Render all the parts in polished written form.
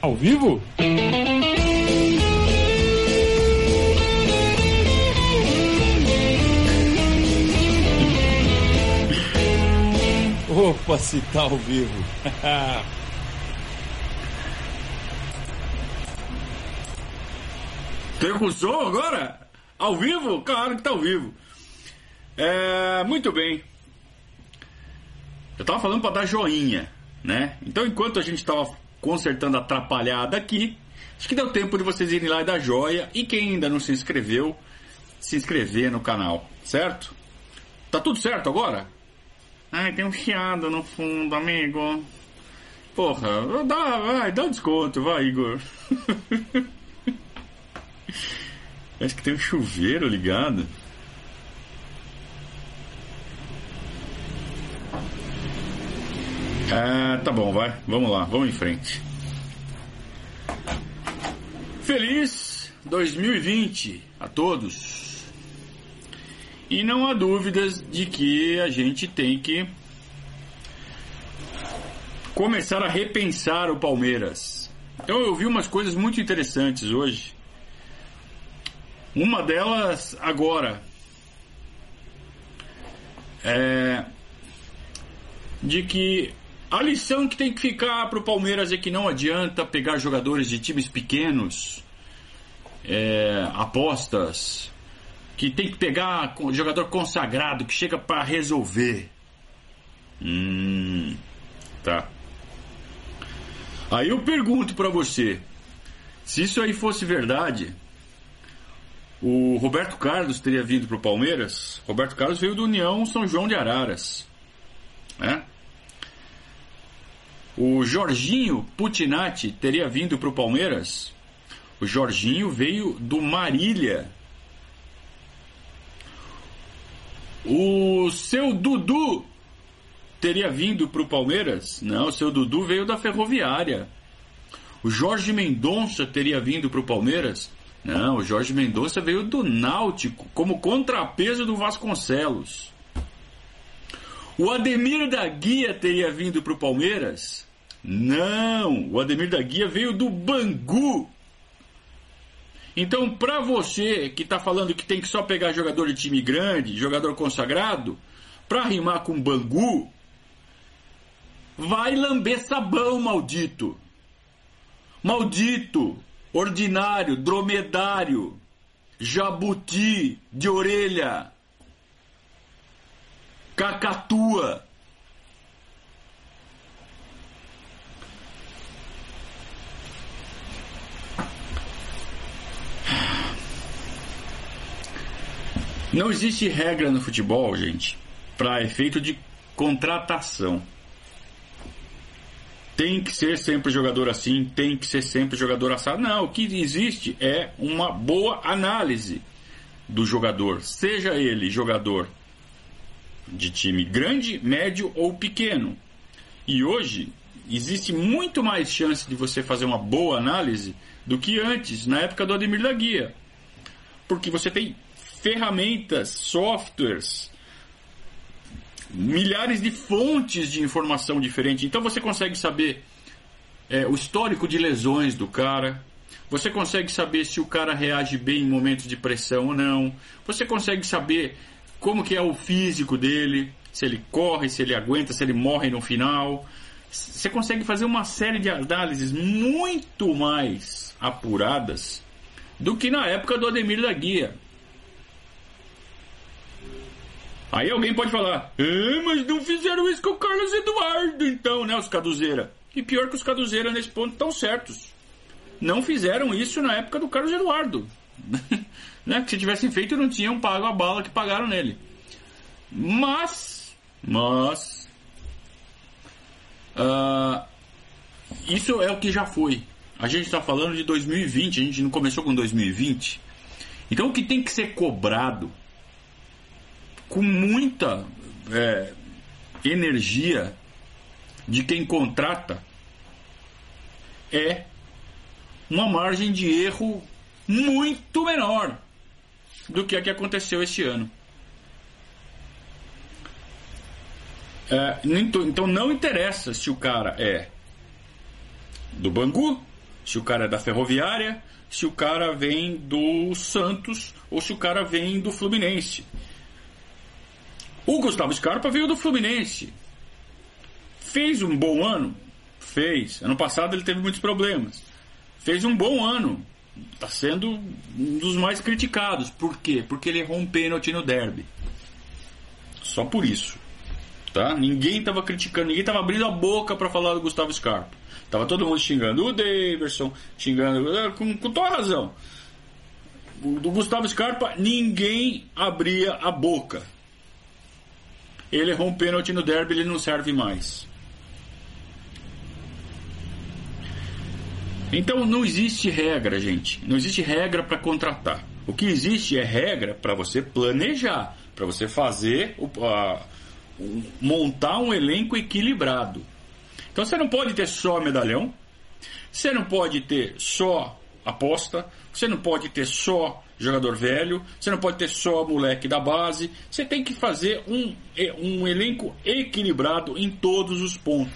Ao vivo? Opa, se tá ao vivo. Tem com som agora? Ao vivo? Claro que tá ao vivo. Muito bem. Eu tava falando para dar joinha, né? Então, enquanto a gente tava consertando a atrapalhada aqui, acho que deu tempo de vocês irem lá e dar joia. E quem ainda não se inscreveu, se inscrever no canal, certo? Tá tudo certo agora? Ai, tem um chiado no fundo, amigo. Porra, dá um desconto, vai, Igor. Acho que tem um chuveiro ligado. Tá bom, vai. Vamos lá, vamos em frente. Feliz 2020 a todos. E não há dúvidas de que a gente tem que começar a repensar o Palmeiras. Então eu vi umas coisas muito interessantes hoje. Uma delas agora de que a lição que tem que ficar para o Palmeiras é que não adianta pegar jogadores de times pequenos, apostas, que tem que pegar jogador consagrado que chega para resolver. Tá. Aí eu pergunto para você, se isso aí fosse verdade, o Roberto Carlos teria vindo para o Palmeiras? Roberto Carlos veio do União São João de Araras, né? O Jorginho Putinati teria vindo para o Palmeiras? O Jorginho veio do Marília. O seu Dudu teria vindo para o Palmeiras? Não, o seu Dudu veio da Ferroviária. O Jorge Mendonça teria vindo para o Palmeiras? Não, o Jorge Mendonça veio do Náutico, como contrapeso do Vasconcelos. O Ademir da Guia teria vindo para o Palmeiras? Não, o Ademir da Guia veio do Bangu. Então, para você que está falando que tem que só pegar jogador de time grande, jogador consagrado, para rimar com Bangu, vai lamber sabão, maldito. Maldito, ordinário, dromedário, jabuti de orelha, cacatua. Não existe regra no futebol, gente, para efeito de contratação. Tem que ser sempre jogador assim, tem que ser sempre jogador assado. Não, o que existe é uma boa análise do jogador, seja ele jogador de time grande, médio ou pequeno. E hoje existe muito mais chance de você fazer uma boa análise do que antes, na época do Ademir da Guia. Porque você tem ferramentas, softwares, milhares de fontes de informação diferente. Então você consegue saber o histórico de lesões do cara. Você consegue saber se o cara reage bem em momentos de pressão ou não. Você consegue saber como que é o físico dele, se ele corre, se ele aguenta, se ele morre no final. Você consegue fazer uma série de análises muito mais apuradas do que na época do Ademir da Guia. Aí alguém pode falar, mas não fizeram isso com o Carlos Eduardo, então, né, os Caduzeira. E pior que os Caduzeira nesse ponto estão certos. Não fizeram isso na época do Carlos Eduardo. Né? Que se tivessem feito, não tinham pago a bala que pagaram nele. Mas isso é o que já foi. A gente está falando de 2020, a gente não começou com 2020. Então o que tem que ser cobrado com muita energia de quem contrata é uma margem de erro muito menor do que a que aconteceu este ano. Então não interessa se o cara é do Bangu, se o cara é da Ferroviária, se o cara vem do Santos ou se o cara vem do Fluminense. O Gustavo Scarpa veio do Fluminense. Fez um bom ano? Fez. Ano passado ele teve muitos problemas. Fez um bom ano. Está sendo um dos mais criticados. Por quê? Porque ele errou um pênalti no derby. Só por isso. Tá? Ninguém estava criticando, ninguém estava abrindo a boca para falar do Gustavo Scarpa. Tava todo mundo xingando o Daverson, xingando com toda razão. Do Gustavo Scarpa, ninguém abria a boca. Ele errou um pênalti no derby, ele não serve mais. Então não existe regra, gente. Não existe regra para contratar. O que existe é regra para você planejar, para você fazer, montar um elenco equilibrado. Então você não pode ter só medalhão, você não pode ter só aposta, você não pode ter só jogador velho, você não pode ter só moleque da base. Você tem que fazer um elenco equilibrado em todos os pontos.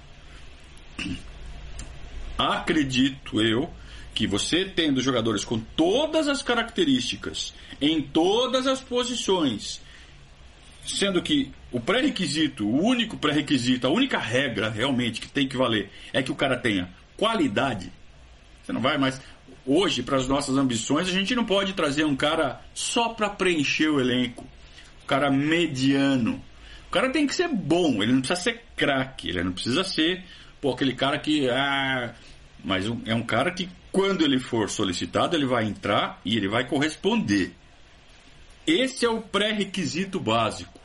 Acredito eu que você tendo jogadores com todas as características, em todas as posições, sendo que o pré-requisito, o único pré-requisito, a única regra realmente que tem que valer é que o cara tenha qualidade. Você não vai mais... Hoje, para as nossas ambições, a gente não pode trazer um cara só para preencher o elenco. Um cara mediano. O cara tem que ser bom, ele não precisa ser craque, ele não precisa ser aquele cara que... mas é um cara que, quando ele for solicitado, ele vai entrar e ele vai corresponder. Esse é o pré-requisito básico.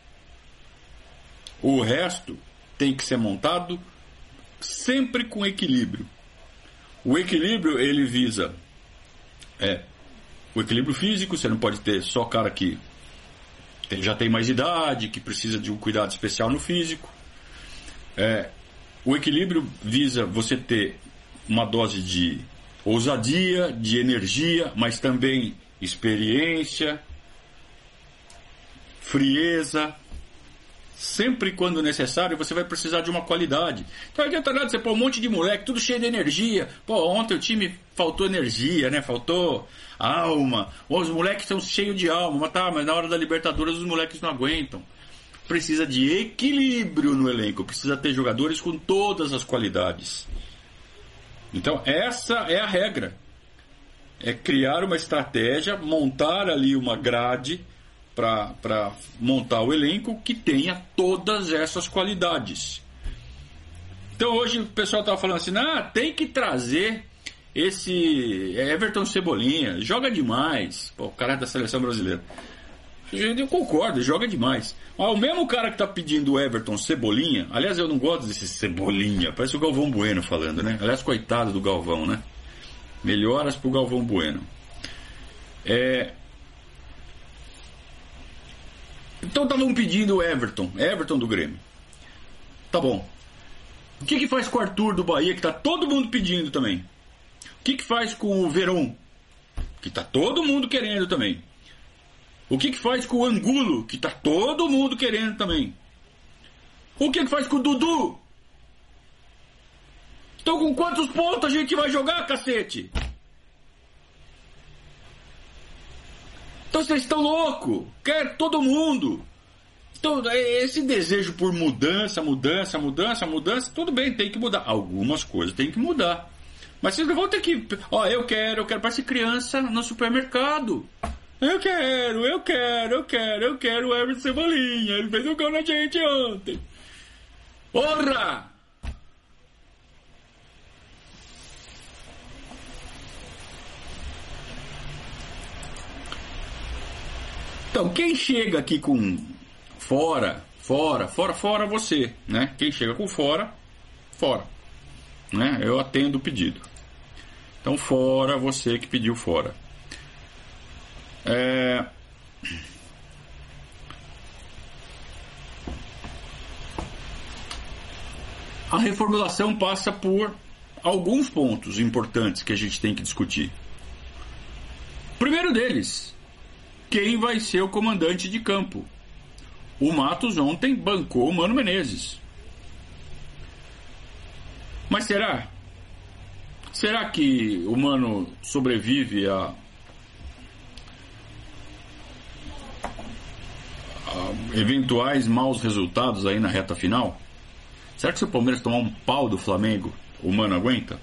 O resto tem que ser montado sempre com equilíbrio. O equilíbrio, ele visa o equilíbrio físico. Você não pode ter só cara que já tem mais idade, que precisa de um cuidado especial no físico. O equilíbrio visa você ter uma dose de ousadia, de energia, mas também experiência, frieza. Sempre quando necessário, você vai precisar de uma qualidade. Então não adianta nada você pôr um monte de moleque, tudo cheio de energia. Ontem o time faltou energia, né? Faltou alma. Os moleques estão cheios de alma. Mas na hora da Libertadores os moleques não aguentam. Precisa de equilíbrio no elenco. Precisa ter jogadores com todas as qualidades. Então essa é a regra. É criar uma estratégia, montar ali uma grade para montar o elenco que tenha todas essas qualidades. Então hoje o pessoal estava falando assim, tem que trazer esse Everton Cebolinha, joga demais. O cara é da seleção brasileira. Eu concordo, joga demais. Mas o mesmo cara que está pedindo o Everton Cebolinha, aliás, eu não gosto desse Cebolinha, parece o Galvão Bueno falando, né? Aliás, coitado do Galvão, né? Melhoras pro Galvão Bueno. Então estavam pedindo o Everton do Grêmio. Tá bom. O que faz com o Arthur do Bahia, que tá todo mundo pedindo também? O que faz com o Verón, que tá todo mundo querendo também? O que faz com o Angulo, que tá todo mundo querendo também? O que faz com o Dudu? Então com quantos pontos a gente vai jogar, cacete? Então vocês estão loucos, quer todo mundo. Então esse desejo por mudança, tudo bem, tem que mudar. Algumas coisas tem que mudar. Mas vocês não vão ter que... eu quero, parece criança no supermercado. Eu quero o Everton Cebolinha, ele fez um gol na gente ontem. Porra! Então, quem chega aqui com fora você, né? Quem chega com fora, né? Eu atendo o pedido. Então, fora você que pediu fora. A reformulação passa por alguns pontos importantes que a gente tem que discutir. Primeiro deles, quem vai ser o comandante de campo? O Matos ontem bancou o Mano Menezes. Mas será? Será que o Mano sobrevive a eventuais maus resultados aí na reta final? Será que se o Palmeiras tomar um pau do Flamengo, o Mano aguenta?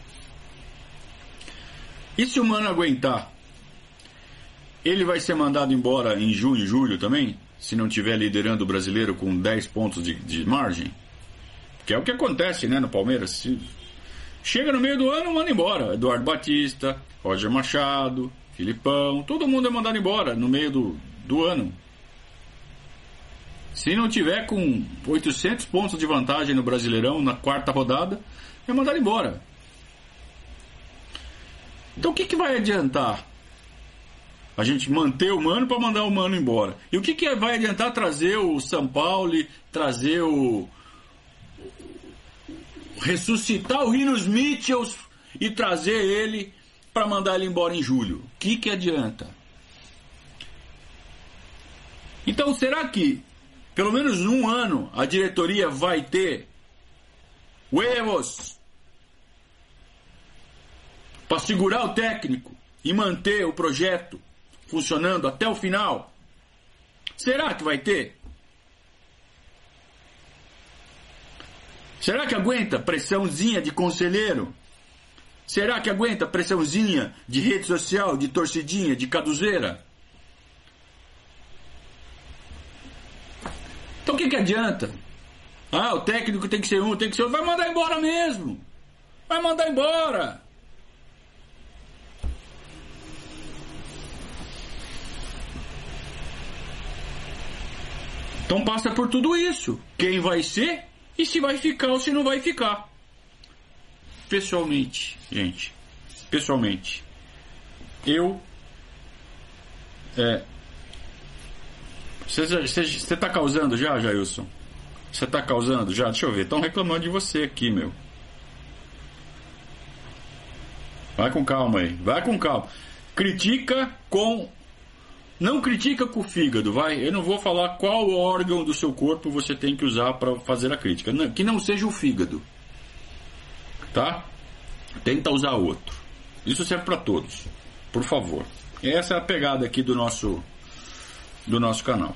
E se o Mano aguentar, ele vai ser mandado embora em junho e julho também? Se não estiver liderando o brasileiro com 10 pontos de margem? Que é o que acontece, né, no Palmeiras. Chega no meio do ano, manda embora. Eduardo Batista, Roger Machado, Filipão, todo mundo é mandado embora no meio do ano. Se não tiver com 800 pontos de vantagem no Brasileirão na quarta rodada, é mandado embora. Então o que vai adiantar a gente manter o Mano para mandar o Mano embora? E o que vai adiantar trazer o São Paulo, trazer ressuscitar o Rinos Mitchells e trazer ele para mandar ele embora em julho? O que adianta? Então será que pelo menos num ano a diretoria vai ter huevos para segurar o técnico e manter o projeto funcionando até o final? Será que vai ter? Será que aguenta pressãozinha de conselheiro? Será que aguenta pressãozinha de rede social, de torcidinha, de caduzeira? Então o que adianta? O técnico tem que ser um, tem que ser outro. Vai mandar embora mesmo. Vai mandar embora. Então passa por tudo isso. Quem vai ser e se vai ficar ou se não vai ficar. Pessoalmente, gente. Pessoalmente. Você tá causando já, Jailson? Você tá causando já? Deixa eu ver. Estão reclamando de você aqui, meu. Vai com calma aí. Vai com calma. Não critica com o fígado, vai. Eu não vou falar qual órgão do seu corpo você tem que usar para fazer a crítica. Que não seja o fígado. Tá? Tenta usar outro. Isso serve para todos. Por favor. Essa é a pegada aqui do nosso canal.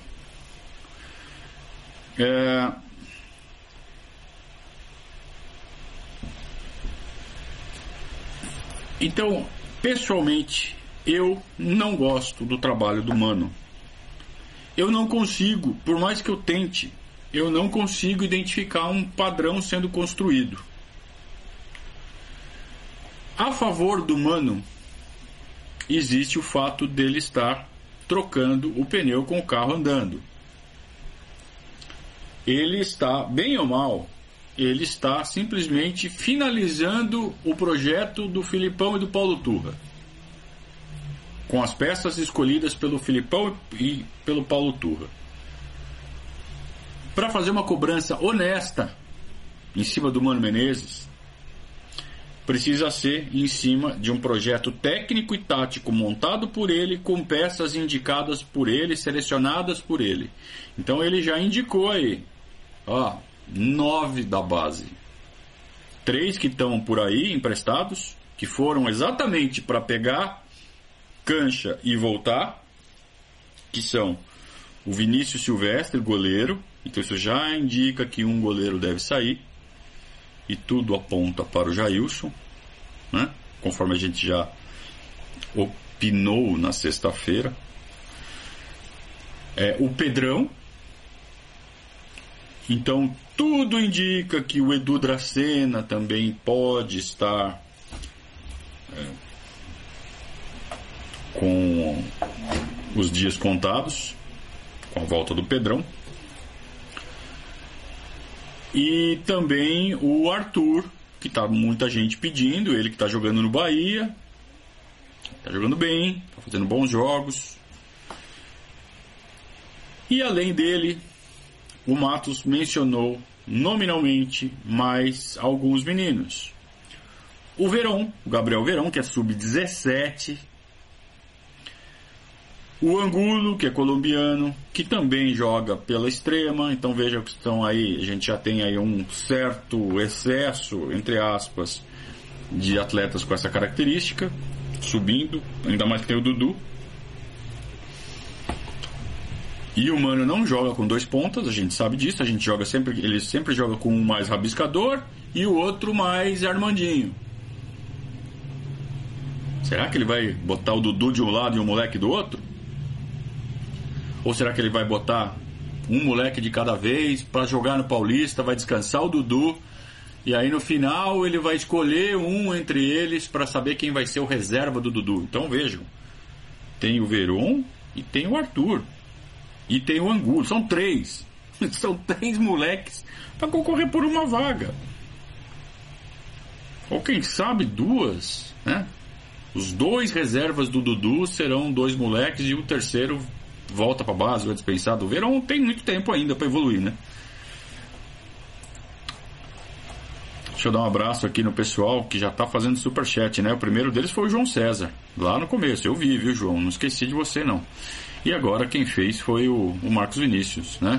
Então, pessoalmente, eu não gosto do trabalho do Mano. Eu não consigo, por mais que eu tente, eu não consigo identificar um padrão sendo construído. A favor do Mano, existe o fato dele estar trocando o pneu com o carro andando. Ele está, bem ou mal, ele está simplesmente finalizando o projeto do Filipão e do Paulo Turra, com as peças escolhidas pelo Filipão e pelo Paulo Turra, para fazer uma cobrança honesta em cima do Mano Menezes. Precisa ser em cima de um projeto técnico e tático montado por ele, com peças indicadas por ele, selecionadas por ele. Então ele já indicou aí 9 da base, 3 que estão por aí emprestados, que foram exatamente para pegar cancha e voltar, que são o Vinícius Silvestre, goleiro. Então isso já indica que um goleiro deve sair, e tudo aponta para o Jailson, né? Conforme a gente já opinou na sexta-feira. O Pedrão. Então tudo indica que o Edu Dracena também pode estar com os dias contados, com a volta do Pedrão. E também o Arthur, que tá muita gente pedindo, ele que está jogando no Bahia, está jogando bem, está fazendo bons jogos. E além dele, o Matos mencionou nominalmente mais alguns meninos. O Verón, o Gabriel Verón, que é sub-17. O Angulo, que é colombiano, que também joga pela extrema. Então veja que estão aí, a gente já tem aí um certo excesso, entre aspas, de atletas com essa característica, subindo, ainda mais que tem o Dudu. E o Mano não joga com 2 pontas, a gente sabe disso, ele sempre joga com um mais rabiscador e o outro mais Armandinho. Será que ele vai botar o Dudu de um lado e o moleque do outro? Ou será que ele vai botar um moleque de cada vez para jogar no Paulista, vai descansar o Dudu, e aí no final ele vai escolher um entre eles para saber quem vai ser o reserva do Dudu? Então vejam, tem o Veron e tem o Arthur e tem o Angulo, são 3 moleques para concorrer por uma vaga, ou quem sabe 2, né? Os 2 reservas do Dudu serão 2 moleques e o terceiro volta para base, vai dispensar. Do Verão tem muito tempo ainda para evoluir, né? Deixa eu dar um abraço aqui no pessoal que já tá fazendo superchat, né? O primeiro deles foi o João César, lá no começo. Eu vi, viu, João? Não esqueci de você, não. E agora quem fez foi o Marcos Vinícius, né?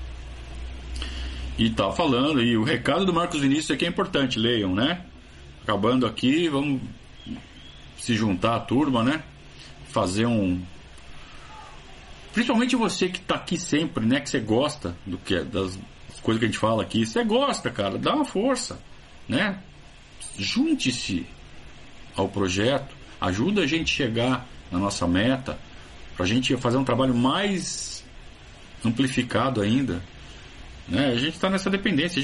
E tá falando, e o recado do Marcos Vinícius aqui é importante, leiam, né? Acabando aqui, vamos se juntar à turma, né? Fazer um... Principalmente você que tá aqui sempre, né? Que você gosta das coisas que a gente fala aqui. Você gosta, cara, dá uma força, né? Junte-se ao projeto, ajuda a gente a chegar na nossa meta, pra gente fazer um trabalho mais amplificado ainda, né? A gente tá nessa dependência,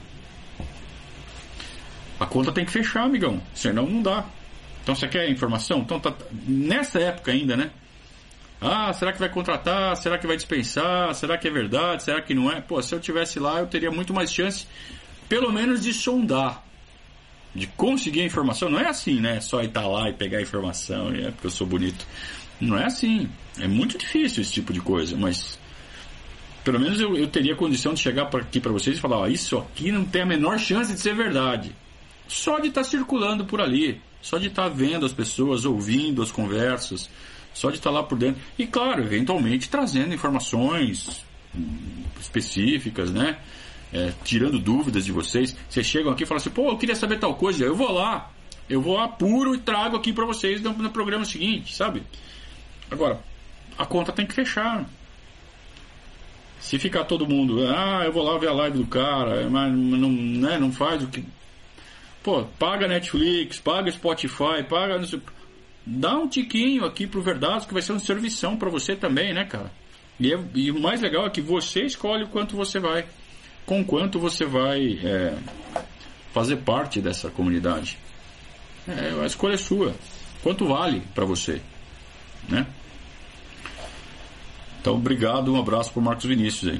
a conta tem que fechar, amigão, senão não dá. Então você quer informação? Então tá nessa época ainda, né? Ah, será que vai contratar? Será que vai dispensar? Será que é verdade? Será que não é? Pô, se eu tivesse lá, eu teria muito mais chance, pelo menos, de sondar, de conseguir a informação. Não é assim, né? Só ir estar lá e pegar a informação, porque eu sou bonito. Não é assim. É muito difícil esse tipo de coisa, mas pelo menos eu teria condição de chegar aqui para vocês e falar: ó, isso aqui não tem a menor chance de ser verdade. Só de estar circulando por ali, só de estar vendo as pessoas, ouvindo as conversas, só de estar lá por dentro. E claro, eventualmente trazendo informações específicas, né? Tirando dúvidas de vocês. Vocês chegam aqui e falam assim: pô, eu queria saber tal coisa. Eu vou lá, apuro e trago aqui para vocês no programa seguinte, sabe? Agora, a conta tem que fechar. Se ficar todo mundo, eu vou lá ver a live do cara, mas não, né, não faz o que... Pô, paga Netflix, paga Spotify, paga... Não sei... Dá um tiquinho aqui pro Verdados, que vai ser uma servição para você também, né, cara? E o mais legal é que você escolhe o quanto você vai, com quanto você vai fazer parte dessa comunidade. A escolha é sua. Quanto vale para você, né? Então, obrigado, um abraço pro Marcos Vinícius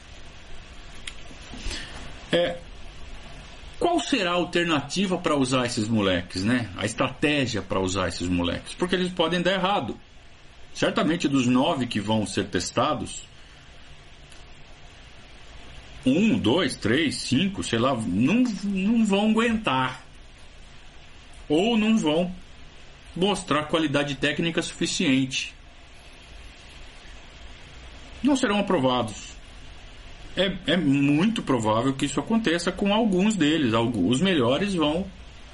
aí. Qual será a alternativa para usar esses moleques, né? A estratégia para usar esses moleques? Porque eles podem dar errado. Certamente dos 9 que vão ser testados, 1, 2, 3, 5, sei lá, não vão aguentar. Ou não vão mostrar qualidade técnica suficiente. Não serão aprovados. É muito provável que isso aconteça com alguns deles. Os melhores vão...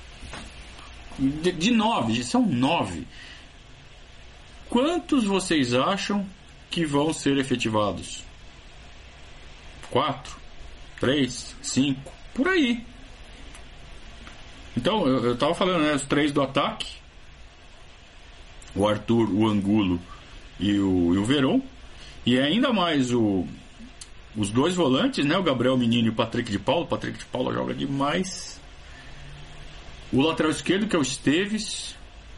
De 9, são 9. Quantos vocês acham que vão ser efetivados? 4? 3? 5? Por aí. Então, eu estava falando, né? Os 3 do ataque. O Arthur, o Angulo e o Veron. E ainda mais os 2 volantes, né? O Gabriel Menino e o Patrick de Paula. O Patrick de Paula joga demais. O lateral esquerdo, que é o Esteves.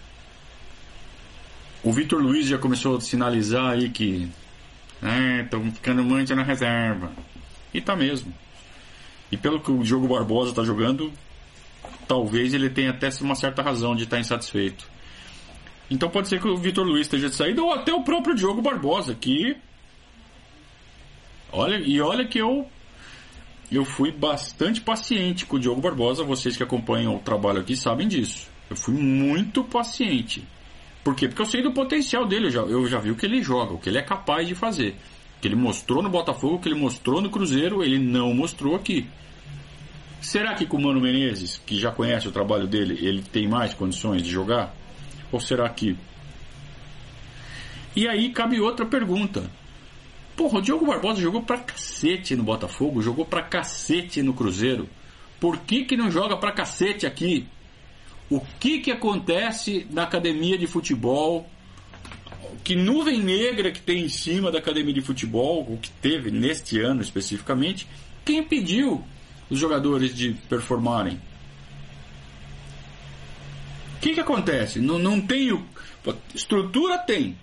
O Vitor Luiz já começou a sinalizar aí que estão ficando muito na reserva. E tá mesmo. E pelo que o Diogo Barbosa está jogando, talvez ele tenha até uma certa razão de estar insatisfeito. Então pode ser que o Vitor Luiz esteja de saída, ou até o próprio Diogo Barbosa, que... Olha que eu fui bastante paciente com o Diogo Barbosa. Vocês que acompanham o trabalho aqui sabem disso. Eu fui muito paciente. Por quê? Porque eu sei do potencial dele. Eu já vi o que ele joga, o que ele é capaz de fazer. O que ele mostrou no Botafogo, o que ele mostrou no Cruzeiro, ele não mostrou aqui. Será que com o Mano Menezes, que já conhece o trabalho dele, ele tem mais condições de jogar? Ou será que... E aí cabe outra pergunta. Porra, o Diogo Barbosa jogou pra cacete no Botafogo, jogou pra cacete no Cruzeiro. Por que não joga pra cacete aqui? O que acontece na academia de futebol? Que nuvem negra que tem em cima da academia de futebol, o que teve neste ano especificamente, que impediu os jogadores de performarem? O que acontece? Não tem... Estrutura tem.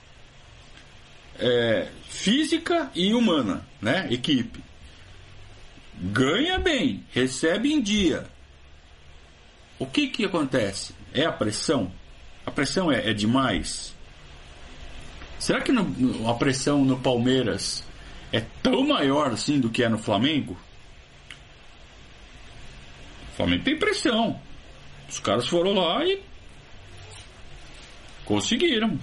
Física e humana, né? Equipe. Ganha bem, recebe em dia. O que acontece? É a pressão? A pressão é demais? Será que a pressão no Palmeiras é tão maior assim do que é no Flamengo? O Flamengo tem pressão. Os caras foram lá e conseguiram.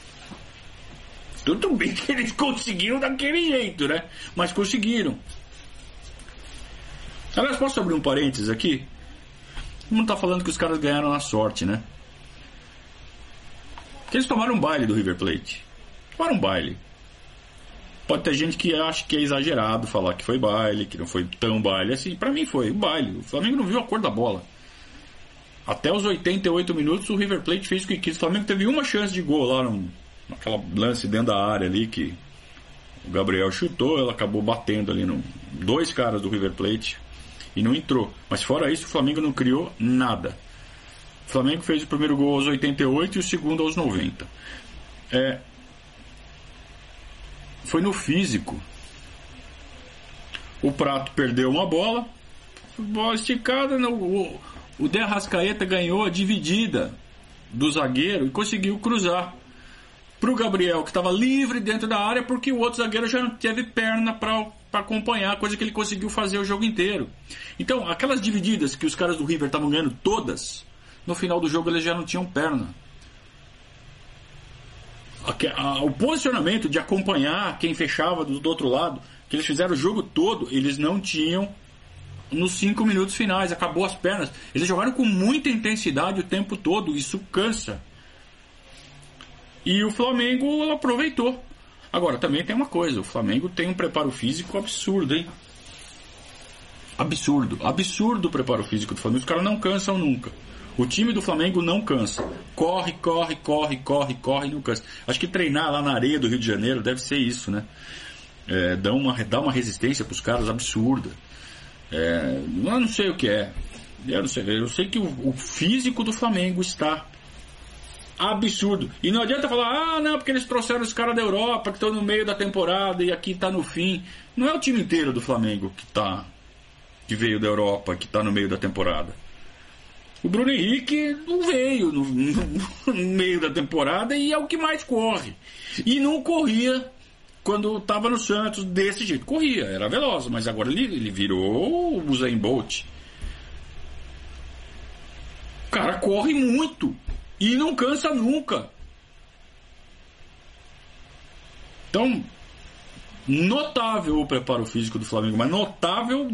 Tudo bem que eles conseguiram daquele jeito, né? Mas conseguiram. Aliás, posso abrir um parênteses aqui? Todo mundo tá falando que os caras ganharam na sorte, né? Porque eles tomaram um baile do River Plate. Tomaram um baile. Pode ter gente que acha que é exagerado falar que foi baile, que não foi tão baile assim. Pra mim foi baile. O Flamengo não viu a cor da bola. Até os 88 minutos o River Plate fez o que quis. O Flamengo teve uma chance de gol lá naquela lance dentro da área ali que o Gabriel chutou, ela acabou batendo ali dois caras do River Plate e não entrou. Mas fora isso o Flamengo não criou nada. O Flamengo fez o primeiro gol aos 88 e o segundo aos 90. Foi no físico. O Prato perdeu uma bola esticada, o De Arrascaeta ganhou a dividida do zagueiro e conseguiu cruzar pro Gabriel, que estava livre dentro da área, porque o outro zagueiro já não teve perna para acompanhar, coisa que ele conseguiu fazer o jogo inteiro. Então, aquelas divididas que os caras do River estavam ganhando todas, no final do jogo eles já não tinham perna. O posicionamento de acompanhar quem fechava do outro lado, que eles fizeram o jogo todo, eles não tinham nos 5 minutos finais, acabou as pernas. Eles jogaram com muita intensidade o tempo todo, isso cansa. E o Flamengo aproveitou. Agora, também tem uma coisa, o Flamengo tem um preparo físico absurdo, hein? Absurdo o preparo físico do Flamengo. Os caras não cansam nunca. O time do Flamengo não cansa. Corre, não cansa. Acho que treinar lá na areia do Rio de Janeiro deve ser isso, né? Dá uma resistência para os caras absurda. Eu não sei o que é. Eu sei que o físico do Flamengo está absurdo. E não adianta falar, não, porque eles trouxeram os caras da Europa, que estão no meio da temporada e aqui está no fim. Não é o time inteiro do Flamengo que veio da Europa, que está no meio da temporada. O Bruno Henrique não veio no meio da temporada e é o que mais corre. E não corria quando estava no Santos desse jeito. Corria, era veloz, mas agora ele virou o Usain Bolt. O cara corre muito e não cansa nunca. Então, notável o preparo físico do Flamengo, mas notável.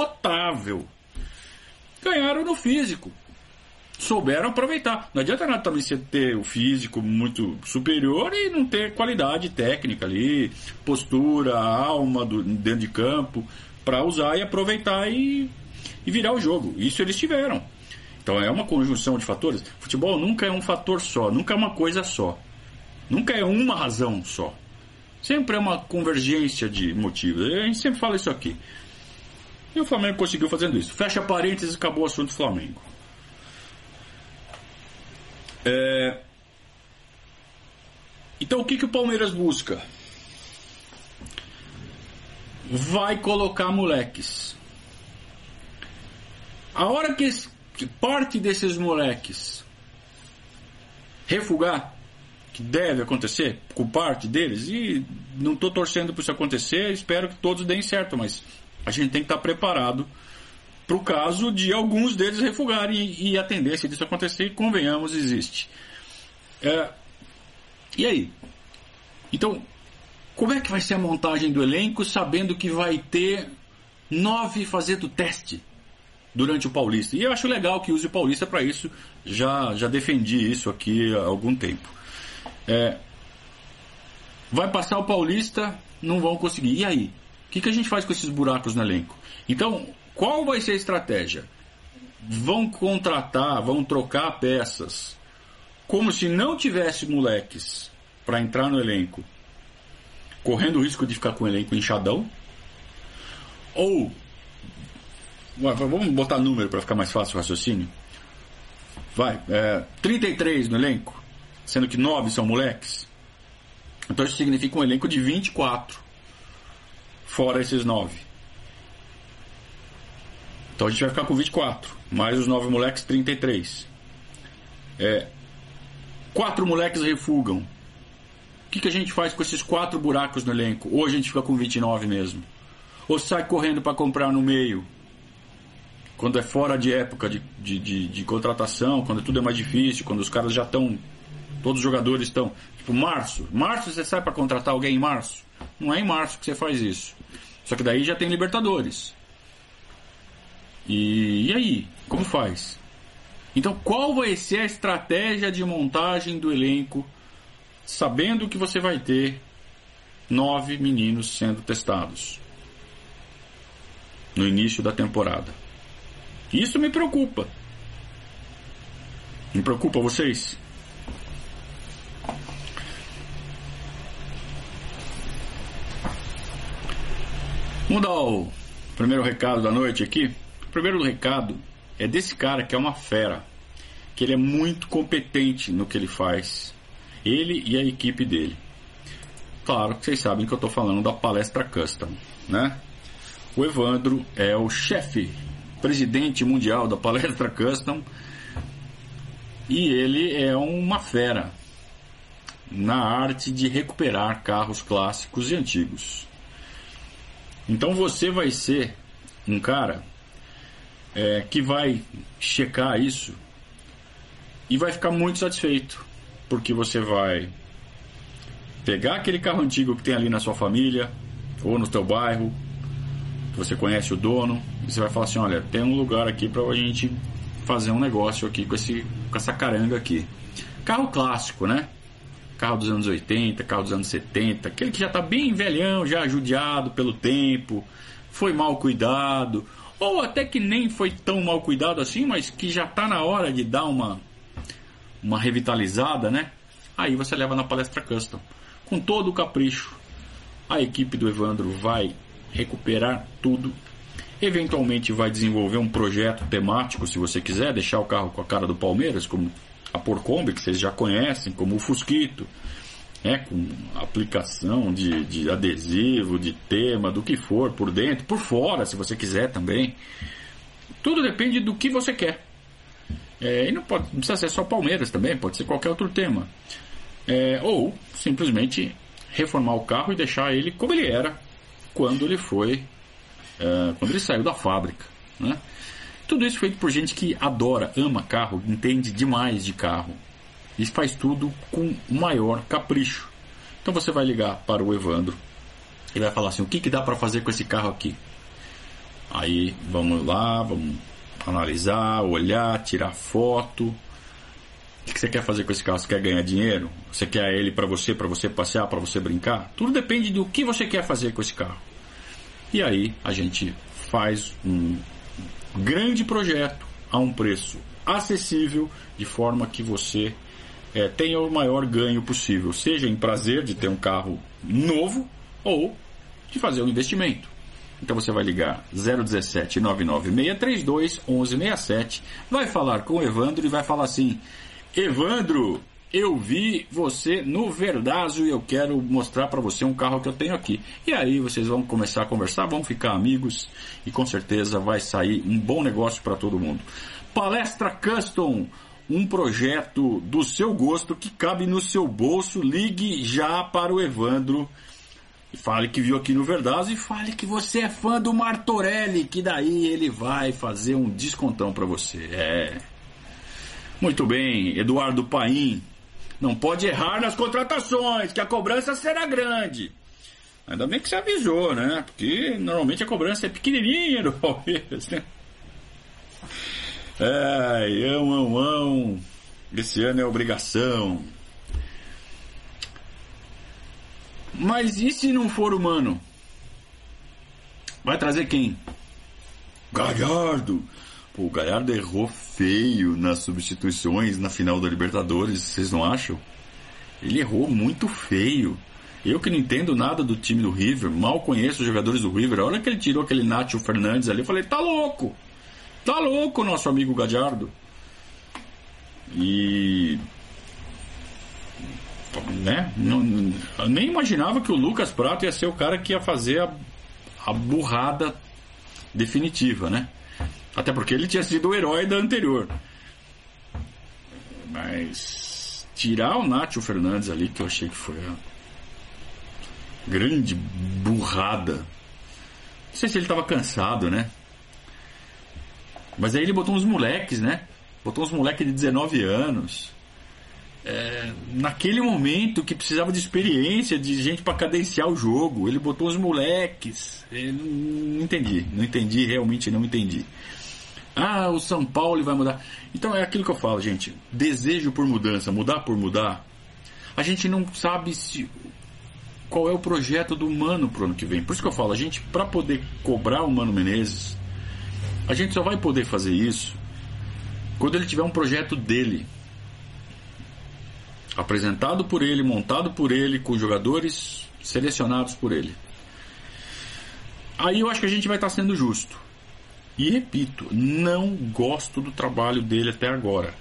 Ganharam no físico. Souberam aproveitar. Não adianta nada também você ter o físico muito superior e não ter qualidade técnica ali, postura, alma dentro de campo, para usar e aproveitar e virar o jogo. Isso eles tiveram. Então é uma conjunção de fatores. Futebol nunca é um fator só, nunca é uma coisa só. Nunca é uma razão só. Sempre é uma convergência de motivos. A gente sempre fala isso aqui. E o Flamengo conseguiu fazendo isso. Fecha parênteses, acabou o assunto do Flamengo. Então o que o Palmeiras busca? Vai colocar moleques. A hora que parte desses moleques refugar, que deve acontecer com parte deles, e não estou torcendo para isso acontecer, espero que todos deem certo, mas a gente tem que estar preparado para o caso de alguns deles refugarem e a tendência disso acontecer, e convenhamos, existe. E aí? Então, como é que vai ser a montagem do elenco sabendo que vai ter 9 fazendo teste? durante o Paulista. E eu acho legal que use o Paulista para isso. Já defendi isso aqui há algum tempo. Vai passar o Paulista, não vão conseguir. E aí? O que a gente faz com esses buracos no elenco? Então, qual vai ser a estratégia? Vão contratar, vão trocar peças, como se não tivesse moleques para entrar no elenco, correndo o risco de ficar com o elenco inchadão? Ou, vamos botar número para ficar mais fácil o raciocínio? 33 no elenco, sendo que 9 são moleques. Então isso significa um elenco de 24, fora esses 9. Então a gente vai ficar com 24, mais os 9 moleques, 33. 4 moleques refugam. O que a gente faz com esses 4 buracos no elenco? Ou a gente fica com 29 mesmo? Ou sai correndo para comprar no meio? Quando é fora de época de contratação, quando tudo é mais difícil, quando os caras já estão... Todos os jogadores estão... Tipo, março você sai para contratar alguém em março? Não é em março que você faz isso. Só que daí já tem Libertadores. E aí? Como faz? Então, qual vai ser a estratégia de montagem do elenco, sabendo que você vai ter 9 meninos sendo testados no início da temporada? Isso me preocupa. Me preocupa vocês? Vamos dar o primeiro recado da noite aqui. O primeiro recado é desse cara que é uma fera, que ele é muito competente no que ele faz, ele e a equipe dele. Claro que vocês sabem que eu estou falando da Palestra Custom, né? O Evandro é o chefe, presidente mundial da Palestra Custom, e ele é uma fera na arte de recuperar carros clássicos e antigos. Então você vai ser um cara que vai checar isso e vai ficar muito satisfeito, porque você vai pegar aquele carro antigo que tem ali na sua família ou no teu bairro, que você conhece o dono, e você vai falar assim: olha, tem um lugar aqui para a gente fazer um negócio aqui com essa caranga aqui. Carro clássico, né? Carro dos anos 80, carro dos anos 70, aquele que já está bem velhão, já judiado pelo tempo, foi mal cuidado, ou até que nem foi tão mal cuidado assim, mas que já está na hora de dar uma revitalizada, né? Aí você leva na Palestra Custom, com todo o capricho. A equipe do Evandro vai recuperar tudo, eventualmente vai desenvolver um projeto temático, se você quiser, deixar o carro com a cara do Palmeiras, como a Porcombe, que vocês já conhecem, como o Fusquito, com aplicação de adesivo, de tema, do que for, por dentro, por fora, se você quiser também. Tudo depende do que você quer. E não precisa ser só Palmeiras também, pode ser qualquer outro tema. Ou simplesmente reformar o carro e deixar ele como ele era quando ele quando ele saiu da fábrica, né? Tudo isso feito por gente que adora, ama carro, entende demais de carro e faz tudo com o maior capricho. Então você vai ligar para o Evandro e vai falar assim: o que dá para fazer com esse carro aqui? Aí vamos lá, vamos analisar, olhar, tirar foto. O que você quer fazer com esse carro? Você quer ganhar dinheiro? Você quer ele para você passear, para você brincar? Tudo depende do que você quer fazer com esse carro. E aí a gente faz um grande projeto a um preço acessível, de forma que você tenha o maior ganho possível, seja em prazer de ter um carro novo ou de fazer um investimento. Então você vai ligar 017 99632 1167, vai falar com o Evandro e vai falar assim: Evandro, eu vi você no Verdazo e eu quero mostrar para você um carro que eu tenho aqui. E aí vocês vão começar a conversar, vão ficar amigos e com certeza vai sair um bom negócio para todo mundo. Palestra Custom, um projeto do seu gosto que cabe no seu bolso. Ligue já para o Evandro e fale que viu aqui no Verdazo e fale que você é fã do Martorelli, que daí ele vai fazer um descontão para você. Muito bem, Eduardo Paim. Não pode errar nas contratações, que a cobrança será grande. Ainda bem que você avisou, né? Porque normalmente a cobrança é pequenininha no Palmeiras, né? Ão. Esse ano é obrigação. Mas e se não for o Mano? Vai trazer quem? Galhardo. Pô, o Galhardo errou feio nas substituições na final da Libertadores, vocês não acham? Ele errou muito feio. Eu que não entendo nada do time do River, mal conheço os jogadores do River. A hora que ele tirou aquele Nacho Fernandes ali, eu falei, tá louco nosso amigo Galhardo. E... né? Eu nem imaginava que o Lucas Prato ia ser o cara que ia fazer a burrada definitiva, né? Até porque ele tinha sido o herói da anterior. Mas tirar o Nacho Fernandes ali, que eu achei que foi a grande burrada. Não sei se ele estava cansado, né? Mas aí ele botou uns moleques, né? Botou uns moleques de 19 anos. Naquele momento que precisava de experiência, de gente para cadenciar o jogo, ele botou os moleques. Não entendi, realmente não entendi. O São Paulo vai mudar. Então é aquilo que eu falo, gente. Desejo por mudança, mudar por mudar. A gente não sabe qual é o projeto do Mano pro ano que vem. Por isso que eu falo, a gente, para poder cobrar o Mano Menezes, a gente só vai poder fazer isso quando ele tiver um projeto dele, apresentado por ele, montado por ele, com jogadores selecionados por ele. Aí eu acho que a gente vai estar sendo justo. E repito, não gosto do trabalho dele até agora.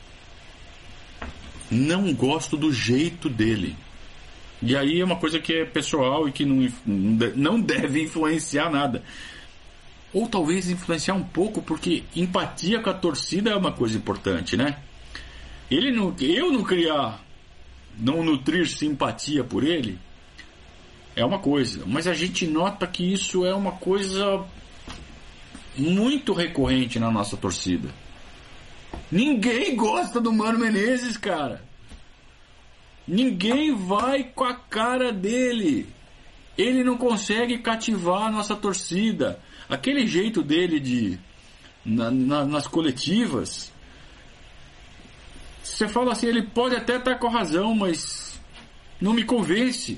Não gosto do jeito dele. E aí é uma coisa que é pessoal e que não deve influenciar nada. Ou talvez influenciar um pouco, porque empatia com a torcida é uma coisa importante, né? Eu não nutrir simpatia por ele é uma coisa, mas a gente nota que isso é uma coisa muito recorrente na nossa torcida. Ninguém gosta do Mano Menezes, cara. Ninguém vai com a cara dele. Ele não consegue cativar a nossa torcida. Aquele jeito dele nas coletivas, você fala assim, ele pode até estar com razão, mas não me convence.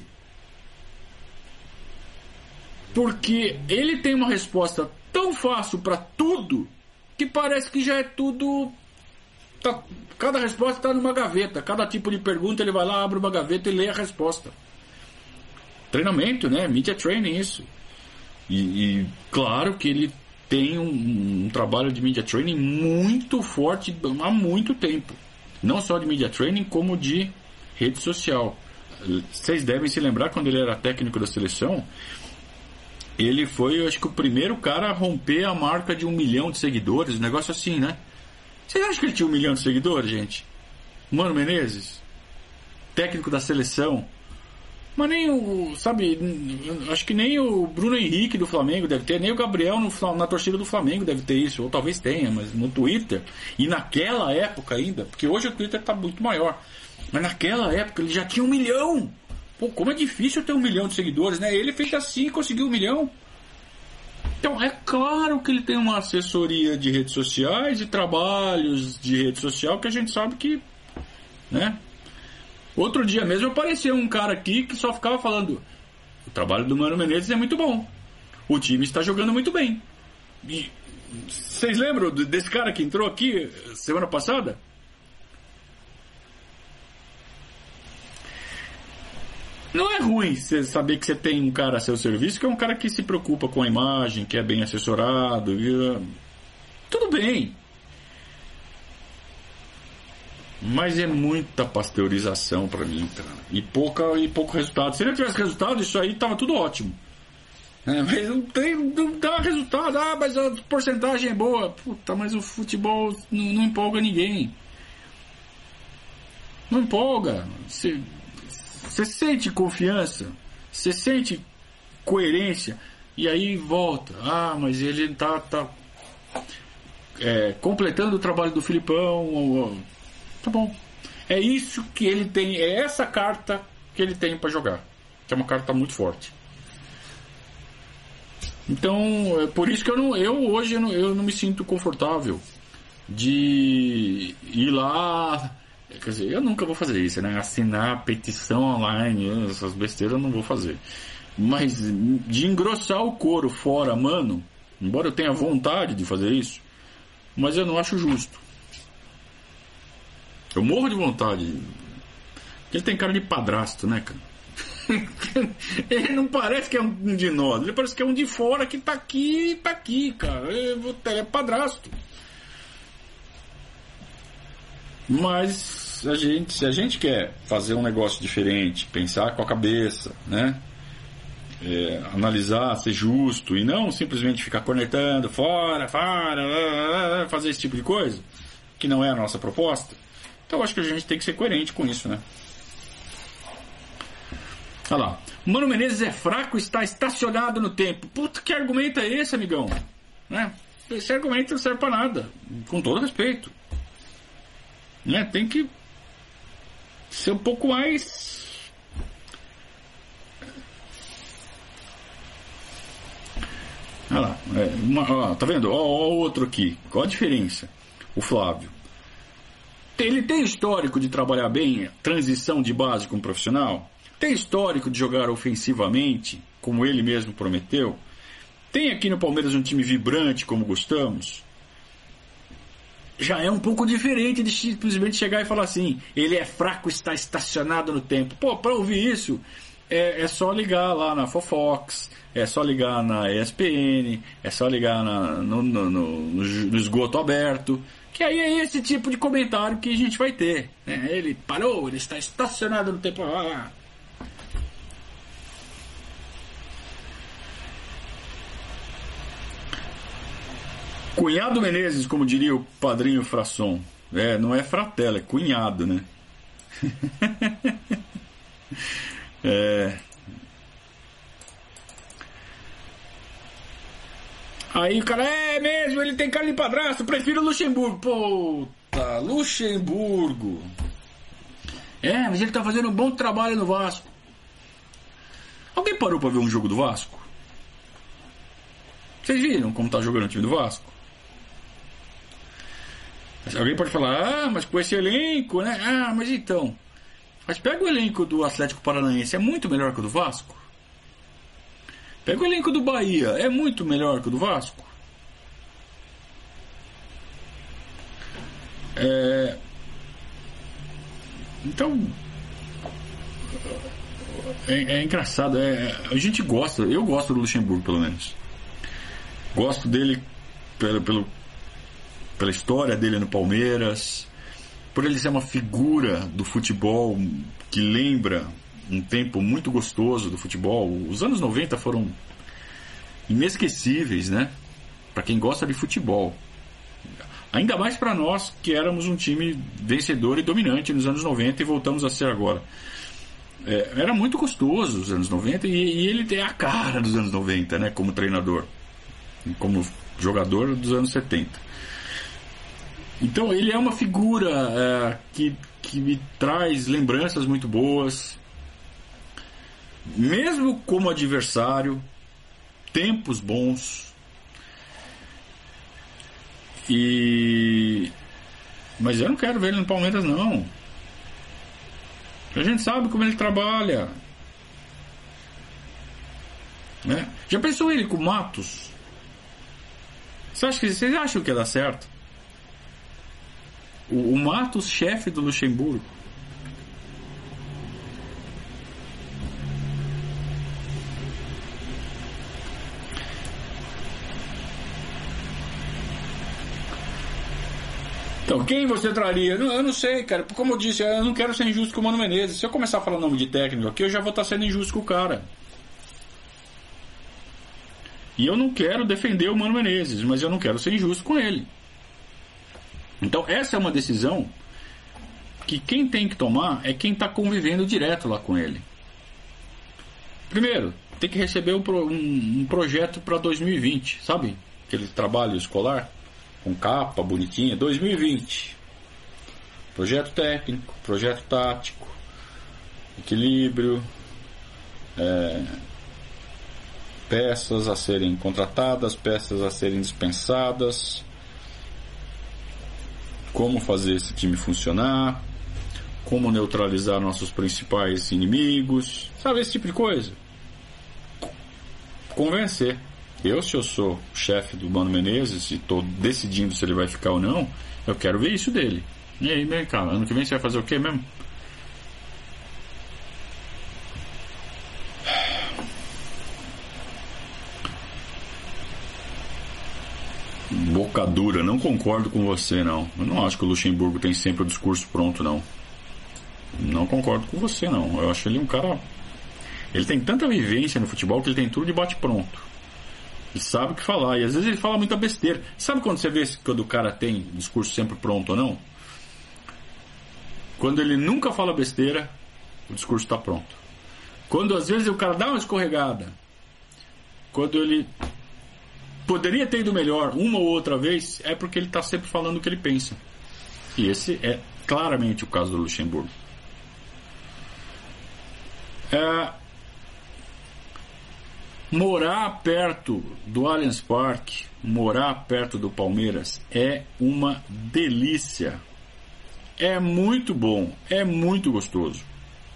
Porque ele tem uma resposta tão fácil para tudo que parece que já é tudo. Cada resposta está numa gaveta. Cada tipo de pergunta ele vai lá, abre uma gaveta e lê a resposta. Treinamento, né? Media training, isso. E claro que ele tem um trabalho de media training muito forte há muito tempo. Não só de media training, como de rede social. Vocês devem se lembrar, quando ele era técnico da seleção, ele foi, eu acho que, o primeiro cara a romper a marca de 1 milhão de seguidores, um negócio assim, né? Vocês acham que ele tinha 1 milhão de seguidores, gente? Mano Menezes, técnico da seleção. Mas nem acho que nem o Bruno Henrique do Flamengo deve ter, nem o Gabriel na torcida do Flamengo deve ter isso, ou talvez tenha, mas no Twitter, e naquela época ainda, porque hoje o Twitter está muito maior, mas naquela época ele já tinha 1 milhão. Pô, como é difícil ter 1 milhão de seguidores, né? Ele fez assim e conseguiu 1 milhão. Então é claro que ele tem uma assessoria de redes sociais e trabalhos de rede social que a gente sabe que, né? Outro dia mesmo apareceu um cara aqui que só ficava falando: o trabalho do Mano Menezes é muito bom, o time está jogando muito bem. E vocês lembram desse cara que entrou aqui semana passada? Não é ruim você saber que você tem um cara a seu serviço que é um cara que se preocupa com a imagem, que é bem assessorado. Tudo bem. Mas é muita pasteurização pra mim, cara. E pouco resultado. Se não tivesse resultado, isso aí tava tudo ótimo. Mas não dá resultado. Mas a porcentagem é boa. Puta, mas o futebol não empolga ninguém. Não empolga. Você sente confiança, você sente coerência, e aí volta. Mas ele tá completando o trabalho do Filipão. Tá bom. É isso que ele tem, é essa carta que ele tem para jogar, que é uma carta muito forte. Então, é por isso que eu hoje não me sinto confortável de ir lá. Quer dizer, eu nunca vou fazer isso, né? Assinar petição online, essas besteiras eu não vou fazer. Mas de engrossar o couro fora, mano, embora eu tenha vontade de fazer isso, mas eu não acho justo. Eu morro de vontade. Ele tem cara de padrasto, né, cara? Ele não parece que é um de nós, ele parece que é um de fora que tá aqui, cara. Ele é padrasto. Mas se a gente quer fazer um negócio diferente, pensar com a cabeça, né? Analisar, ser justo e não simplesmente ficar cornetando fora, fazer esse tipo de coisa, que não é a nossa proposta. Então eu acho que a gente tem que ser coerente com isso, né? Olha lá. Mano Menezes é fraco, está estacionado no tempo. Puta, que argumento é esse, amigão? Né? Esse argumento não serve pra nada. Com todo respeito. Né? Tem que ser um pouco mais... Olha lá. Tá vendo? Ó o outro aqui. Qual a diferença? O Flávio. Ele tem histórico de trabalhar bem, transição de base com profissional? Tem histórico de jogar ofensivamente, como ele mesmo prometeu? Tem aqui no Palmeiras um time vibrante, como gostamos? Já é um pouco diferente de simplesmente chegar e falar assim, ele é fraco, está estacionado no tempo. Pô, para ouvir isso, é só ligar lá na Fofox, é só ligar na ESPN, é só ligar no esgoto aberto, que aí é esse tipo de comentário que a gente vai ter. Né? Ele parou, ele está estacionado no tempo. Cunhado Menezes, como diria o padrinho Frasson. Não é fratela, é cunhado, né? Aí o cara, mesmo, ele tem cara de padrasto, prefiro o Luxemburgo. Puta, Luxemburgo. Mas ele tá fazendo um bom trabalho no Vasco. Alguém parou pra ver um jogo do Vasco? Vocês viram como tá jogando o time do Vasco? Alguém pode falar, mas com esse elenco, né? Mas então. Mas pega o elenco do Atlético Paranaense, é muito melhor que o do Vasco. Pega o elenco do Bahia, é muito melhor que o do Vasco. Então, é engraçado. A gente gosta, eu gosto do Luxemburgo, pelo menos. Gosto dele pela história dele no Palmeiras, por ele ser uma figura do futebol que lembra um tempo muito gostoso do futebol. Os anos 90 foram inesquecíveis, né? Para quem gosta de futebol. Ainda mais para nós que éramos um time vencedor e dominante nos anos 90 e voltamos a ser agora. Era muito gostoso os anos 90 e ele tem a cara dos anos 90, né? Como treinador, como jogador dos anos 70. Então ele é uma figura que me traz lembranças muito boas, mesmo como adversário, tempos bons. Mas eu não quero ver ele no Palmeiras, não. A gente sabe como ele trabalha, né? Já pensou ele com o Matos? Vocês acham que ia dar certo? O Matos, chefe do Luxemburgo. Então, quem você traria? Eu não sei, cara. Como eu disse, eu não quero ser injusto com o Mano Menezes. Se eu começar a falar o nome de técnico aqui, eu já vou estar sendo injusto com o cara. E eu não quero defender o Mano Menezes, mas eu não quero ser injusto com ele. Então, essa é uma decisão que quem tem que tomar é quem está convivendo direto lá com ele. Primeiro, tem que receber um projeto para 2020, sabe? Aquele trabalho escolar com capa bonitinha, 2020. Projeto técnico, projeto tático, equilíbrio, peças a serem contratadas, peças a serem dispensadas. como fazer esse time funcionar, como neutralizar nossos principais inimigos, sabe, esse tipo de coisa. Convencer. Se eu sou chefe do Mano Menezes e estou decidindo se ele vai ficar ou não, eu quero ver isso dele. E aí, vem cá, ano que vem você vai fazer o quê mesmo? Boca dura, não concordo com você, não. Eu não acho que o Luxemburgo tem sempre o discurso pronto, não. Não concordo com você, não. Eu acho ele um cara... Ele tem tanta vivência no futebol que ele tem tudo de bate-pronto. Ele sabe o que falar. E às vezes ele fala muita besteira. Sabe quando você vê quando o cara tem discurso sempre pronto ou não? Quando ele nunca fala besteira, o discurso está pronto. Quando às vezes o cara dá uma escorregada, quando ele poderia ter ido melhor uma ou outra vez, é porque ele está sempre falando o que ele pensa. E esse é claramente o caso do Luxemburgo. Morar perto do Allianz Parque, morar perto do Palmeiras é uma delícia. É muito bom, é muito gostoso.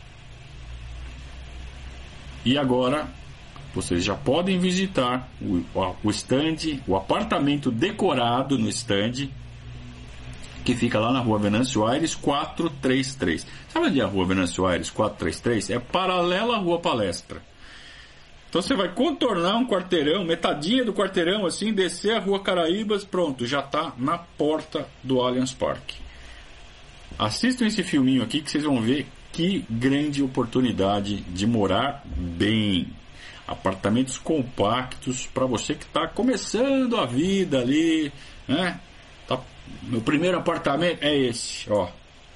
E agora vocês já podem visitar o stand, o apartamento decorado no stand, que fica lá na rua Venâncio Aires 433. Sabe onde é a rua Venâncio Aires 433? É paralela à Rua Palestra. Então você vai contornar um quarteirão, metadinha do quarteirão, assim, descer a Rua Caraíbas, pronto, já está na porta do Allianz Parque. Assistam esse filminho aqui que vocês vão ver que grande oportunidade de morar bem. Apartamentos compactos para você que está começando a vida ali, né? Meu primeiro apartamento é esse, ó.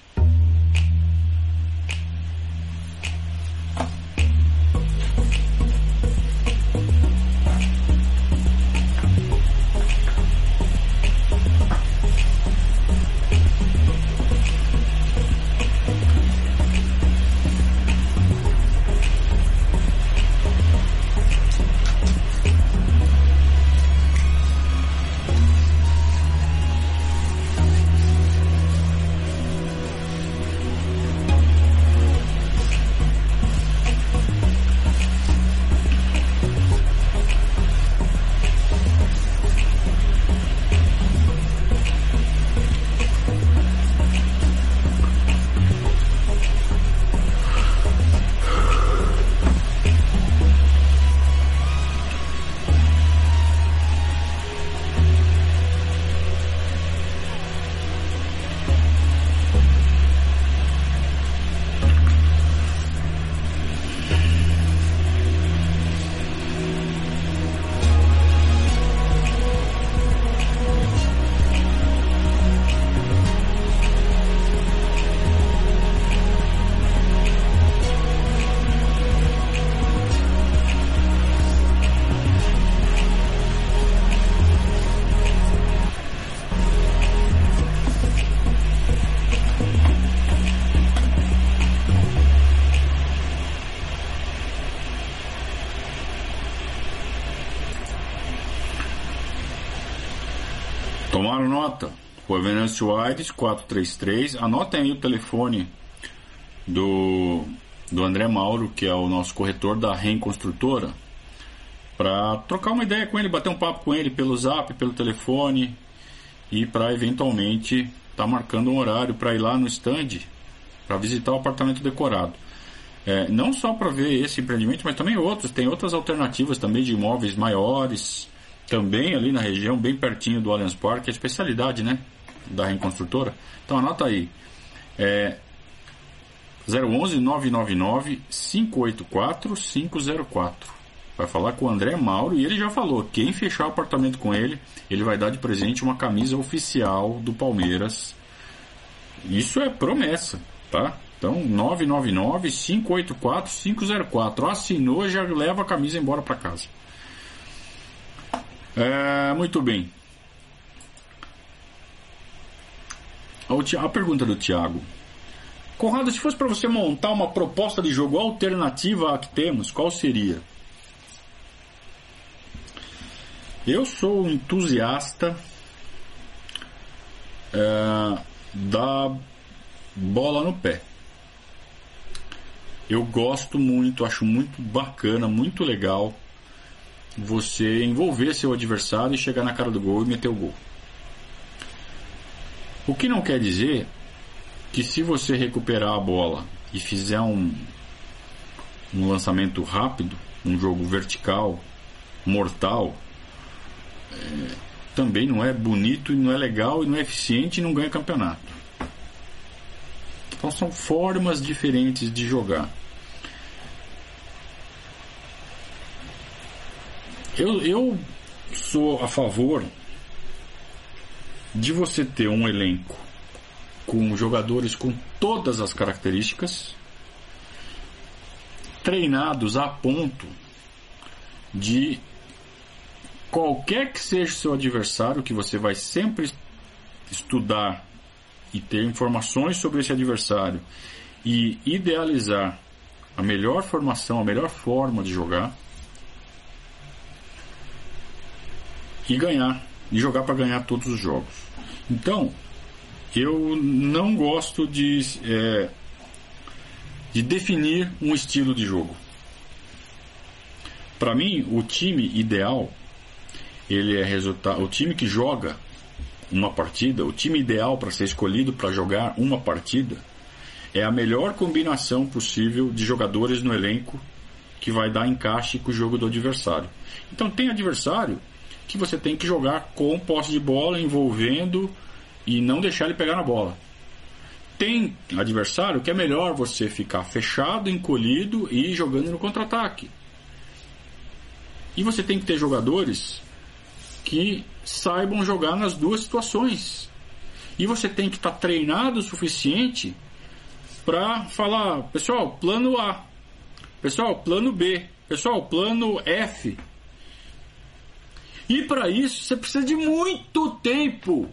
Tomaram nota? Rua Venâncio Aires 433. Anotem aí o telefone do André Mauro, que é o nosso corretor da REM Construtora, para trocar uma ideia com ele, bater um papo com ele pelo zap, pelo telefone, e para eventualmente estar marcando um horário para ir lá no stand para visitar o apartamento decorado. Não só para ver esse empreendimento, mas também outros. Tem outras alternativas também de imóveis maiores, também ali na região, bem pertinho do Allianz Parque, a especialidade, né, da REM Construtora. Então anota aí, 011 999 584 504. Vai falar com o André Mauro e ele já falou, quem fechar o apartamento com ele, ele vai dar de presente uma camisa oficial do Palmeiras. Isso é promessa, tá? Então 999 584 504. Assinou, já leva a camisa embora para casa. Muito bem. A pergunta do Thiago: Conrado, se fosse para você montar uma proposta de jogo alternativa à que temos, qual seria? Eu sou um entusiasta da bola no pé. Eu gosto muito, acho muito bacana, muito legal você envolver seu adversário e chegar na cara do gol e meter o gol. O que não quer dizer que se você recuperar a bola e fizer um lançamento rápido, um jogo vertical, mortal, também não é bonito, e não é legal, e não é eficiente e não ganha campeonato. Então são formas diferentes de jogar. Eu sou a favor de você ter um elenco com jogadores com todas as características, treinados a ponto de qualquer que seja seu adversário, que você vai sempre estudar e ter informações sobre esse adversário e idealizar a melhor formação, a melhor forma de jogar e ganhar, e jogar para ganhar todos os jogos. Então, eu não gosto de definir um estilo de jogo. Para mim, o time ideal, ele é o time que joga uma partida, o time ideal para ser escolhido para jogar uma partida, é a melhor combinação possível de jogadores no elenco que vai dar encaixe com o jogo do adversário. Então tem adversário que você tem que jogar com posse de bola, envolvendo e não deixar ele pegar na bola. Tem adversário que é melhor você ficar fechado, encolhido e ir jogando no contra-ataque. E você tem que ter jogadores que saibam jogar nas duas situações. E você tem que estar treinado o suficiente para falar: pessoal, plano A, pessoal, plano B, pessoal, plano F. E para isso você precisa de muito tempo,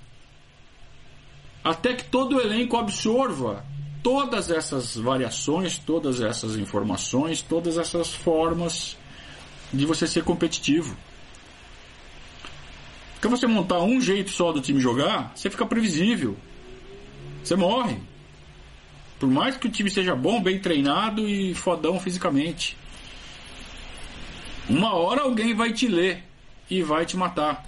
até que todo o elenco absorva todas essas variações, todas essas informações, todas essas formas de você ser competitivo. Porque você montar um jeito só do time jogar, você fica previsível, você morre. Por mais que o time seja bom, bem treinado e fodão fisicamente, uma hora alguém vai te ler e vai te matar.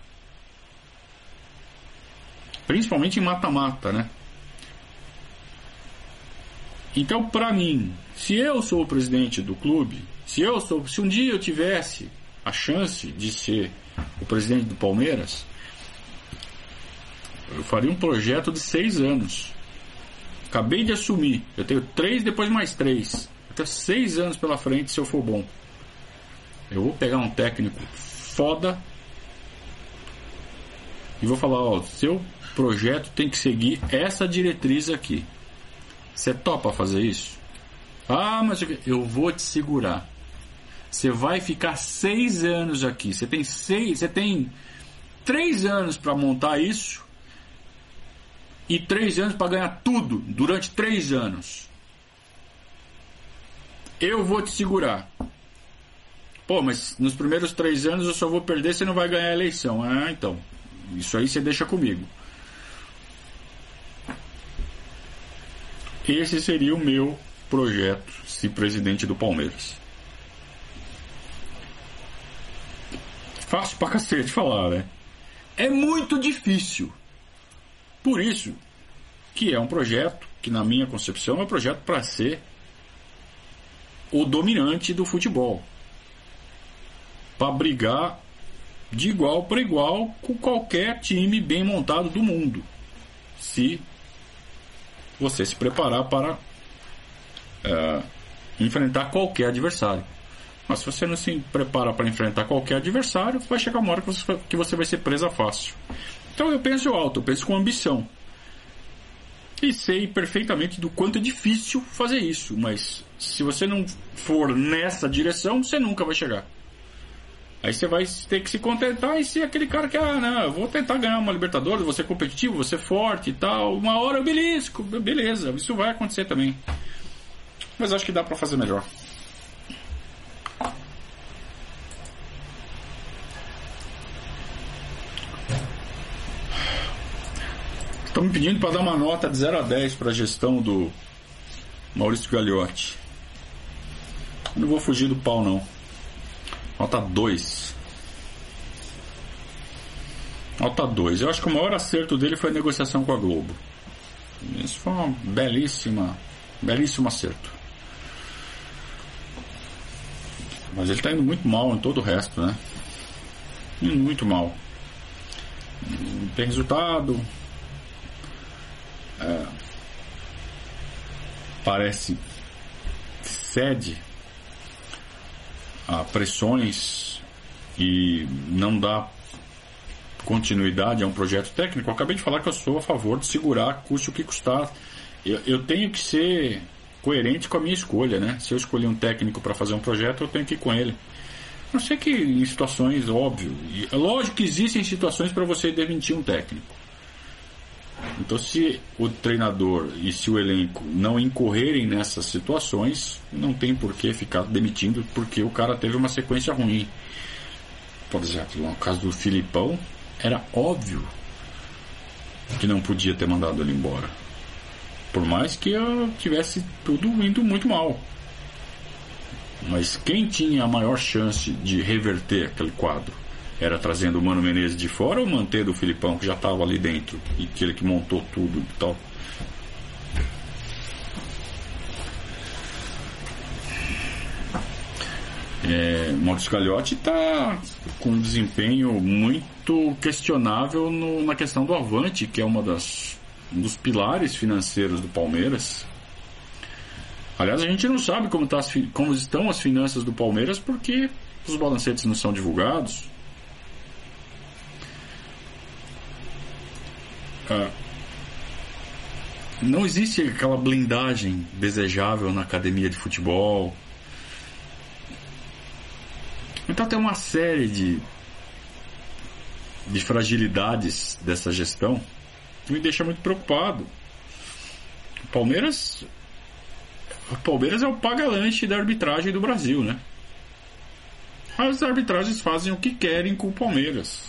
Principalmente em mata-mata, né? Então, para mim, se eu sou o presidente do clube, se um dia eu tivesse a chance de ser o presidente do Palmeiras, eu faria um projeto de 6 anos. Acabei de assumir, eu tenho 3, depois mais 3. Eu tenho 6 anos pela frente se eu for bom. Eu vou pegar um técnico foda e vou falar: ó, seu projeto tem que seguir essa diretriz aqui. Você topa fazer isso? Ah, mas eu vou te segurar. Você vai ficar 6 anos aqui. Você tem 3 anos para montar isso e 3 anos para ganhar tudo durante 3 anos. Eu vou te segurar. Pô, mas nos primeiros 3 anos eu só vou perder, você não vai ganhar a eleição. Ah, então, isso aí você deixa comigo. Esse seria o meu projeto, se presidente do Palmeiras. Fácil pra cacete falar, né? É muito difícil. Por isso que é um projeto que, na minha concepção, é um projeto para ser o dominante do futebol, para brigar de igual para igual com qualquer time bem montado do mundo, se você se preparar para enfrentar qualquer adversário. Mas se você não se prepara para enfrentar qualquer adversário, vai chegar uma hora que você vai ser presa fácil. Então eu penso alto, eu penso com ambição. E sei perfeitamente do quanto é difícil fazer isso. Mas se você não for nessa direção, você nunca vai chegar. Aí você vai ter que se contentar e ser aquele cara que, não, eu vou tentar ganhar uma Libertadores, vou ser competitivo, vou ser forte e tal. Uma hora eu belisco, beleza, isso vai acontecer também. Mas acho que dá pra fazer melhor. Estão me pedindo pedindo para dar uma nota de 0 a 10 para a gestão do Maurício Gagliotti. Eu não vou fugir do pau, não. Nota 2. Nota 2. Eu acho que o maior acerto dele foi a negociação com a Globo. Isso foi uma belíssimo acerto. Mas ele está indo muito mal em todo o resto, né? Muito mal. Não tem resultado. Parece que cede a pressões e não dá continuidade a um projeto técnico. Eu acabei de falar que eu sou a favor de segurar, custe o que custar. Eu tenho que ser coerente com a minha escolha, né? Se eu escolher um técnico para fazer um projeto, eu tenho que ir com ele. Eu sei que em situações, óbvio, é lógico que existem situações para você demitir um técnico. Então, se o treinador e se o elenco não incorrerem nessas situações, não tem por que ficar demitindo porque o cara teve uma sequência ruim. Por exemplo, no caso do Filipão, era óbvio que não podia ter mandado ele embora. Por mais que eu tivesse tudo indo muito mal. Mas quem tinha a maior chance de reverter aquele quadro? Era trazendo o Mano Menezes de fora ou mantendo o Filipão, que já estava ali dentro e aquele que montou tudo e tal? Maurício Gagliotti está com um desempenho muito questionável na questão do Avante, que é um dos pilares financeiros do Palmeiras. Aliás, a gente não sabe como estão as finanças do Palmeiras porque os balancetes não são divulgados. Não existe aquela blindagem desejável na academia de futebol. Então tem uma série de fragilidades dessa gestão que me deixa muito preocupado. O Palmeiras é o paga-lanche da arbitragem do Brasil, né? As arbitragens fazem o que querem com o Palmeiras.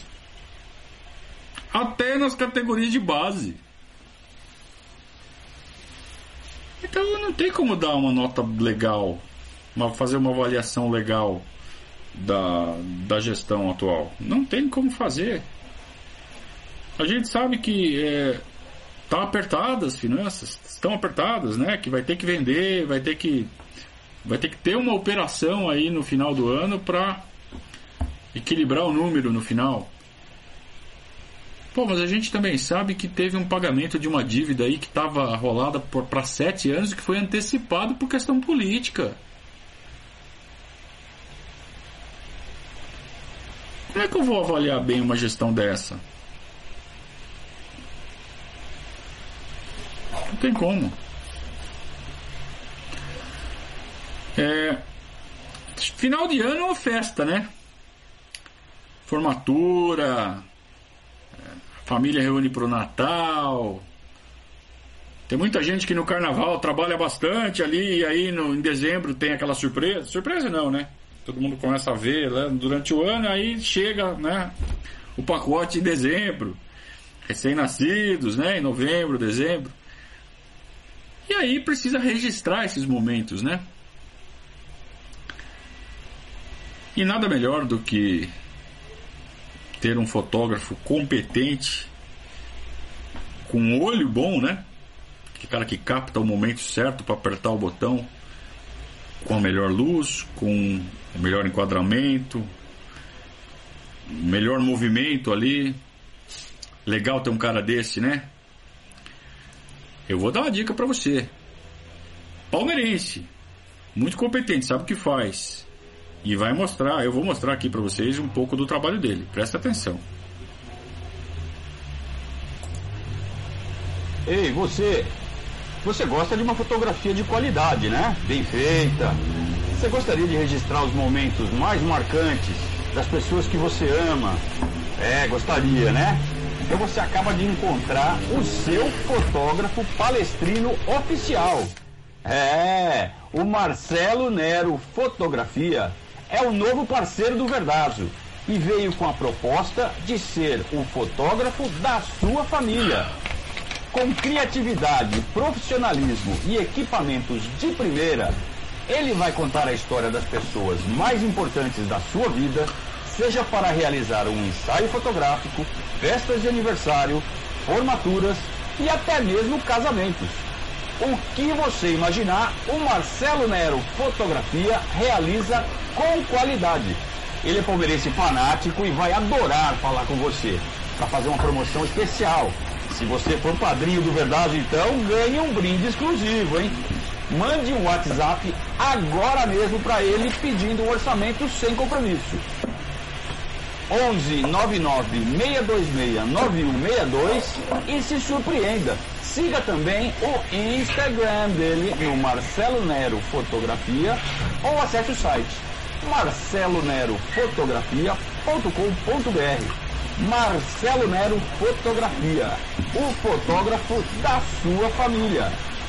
Até nas categorias de base. Então não tem como dar uma nota legal, fazer uma avaliação legal da gestão atual. Não tem como fazer. A gente sabe que tá apertadas as finanças, estão apertadas, né? Que vai ter que vender, vai ter que ter uma operação aí no final do ano para equilibrar o número no final. Pô, mas a gente também sabe que teve um pagamento de uma dívida aí que estava rolada para 7 anos e que foi antecipado por questão política. Como é que eu vou avaliar bem uma gestão dessa? Não tem como. Final de ano é uma festa, né? Formatura, família reúne pro Natal. Tem muita gente que no Carnaval trabalha bastante ali, e aí em dezembro tem aquela surpresa. Surpresa não, né? Todo mundo começa a ver, né, durante o ano, aí chega, né, o pacote em dezembro. Recém-nascidos, né, em novembro, dezembro. E aí precisa registrar esses momentos, né? E nada melhor do que ter um fotógrafo competente, com um olho bom, né? Que cara que capta o momento certo para apertar o botão, com a melhor luz, com o melhor enquadramento, melhor movimento ali. Legal ter um cara desse, né? Eu vou dar uma dica para você. Palmeirense, muito competente, sabe o que faz. E eu vou mostrar aqui para vocês um pouco do trabalho dele. Presta atenção. Ei, você gosta de uma fotografia de qualidade, né? Bem feita. Você gostaria de registrar os momentos mais marcantes das pessoas que você ama? Gostaria, né? Então você acaba de encontrar o seu fotógrafo palestrino oficial. O Marcelo Nero Fotografia é o novo parceiro do Verdazo e veio com a proposta de ser o fotógrafo da sua família. Com criatividade, profissionalismo e equipamentos de primeira, ele vai contar a história das pessoas mais importantes da sua vida, seja para realizar um ensaio fotográfico, festas de aniversário, formaturas e até mesmo casamentos. O que você imaginar, o Marcelo Nero Fotografia realiza com qualidade. Ele é palmeirense fanático e vai adorar falar com você para fazer uma promoção especial. Se você for padrinho do Verdade, então ganhe um brinde exclusivo, hein? Mande um WhatsApp agora mesmo para ele pedindo um orçamento sem compromisso. 11 99 626 9162 e se surpreenda. Siga também o Instagram dele no Marcelo Nero Fotografia ou acesse o site marcelonerofotografia.com.br. Marcelo Nero Fotografia, o fotógrafo da sua família.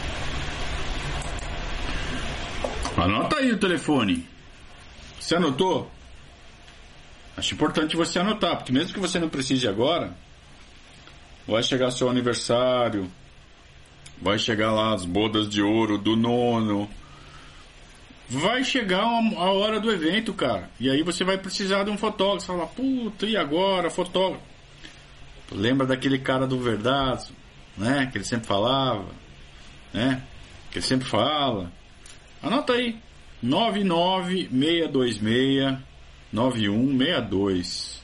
Anota aí o telefone. Você anotou? Acho importante você anotar, porque mesmo que você não precise agora, vai chegar seu aniversário, vai chegar lá as bodas de ouro do nono, vai chegar a hora do evento, cara. E aí você vai precisar de um fotógrafo. Você fala, puta, e agora, fotógrafo? Lembra daquele cara do Verdazo, né? Que ele sempre falava, né? Que ele sempre fala. Anota aí. 99626 9162.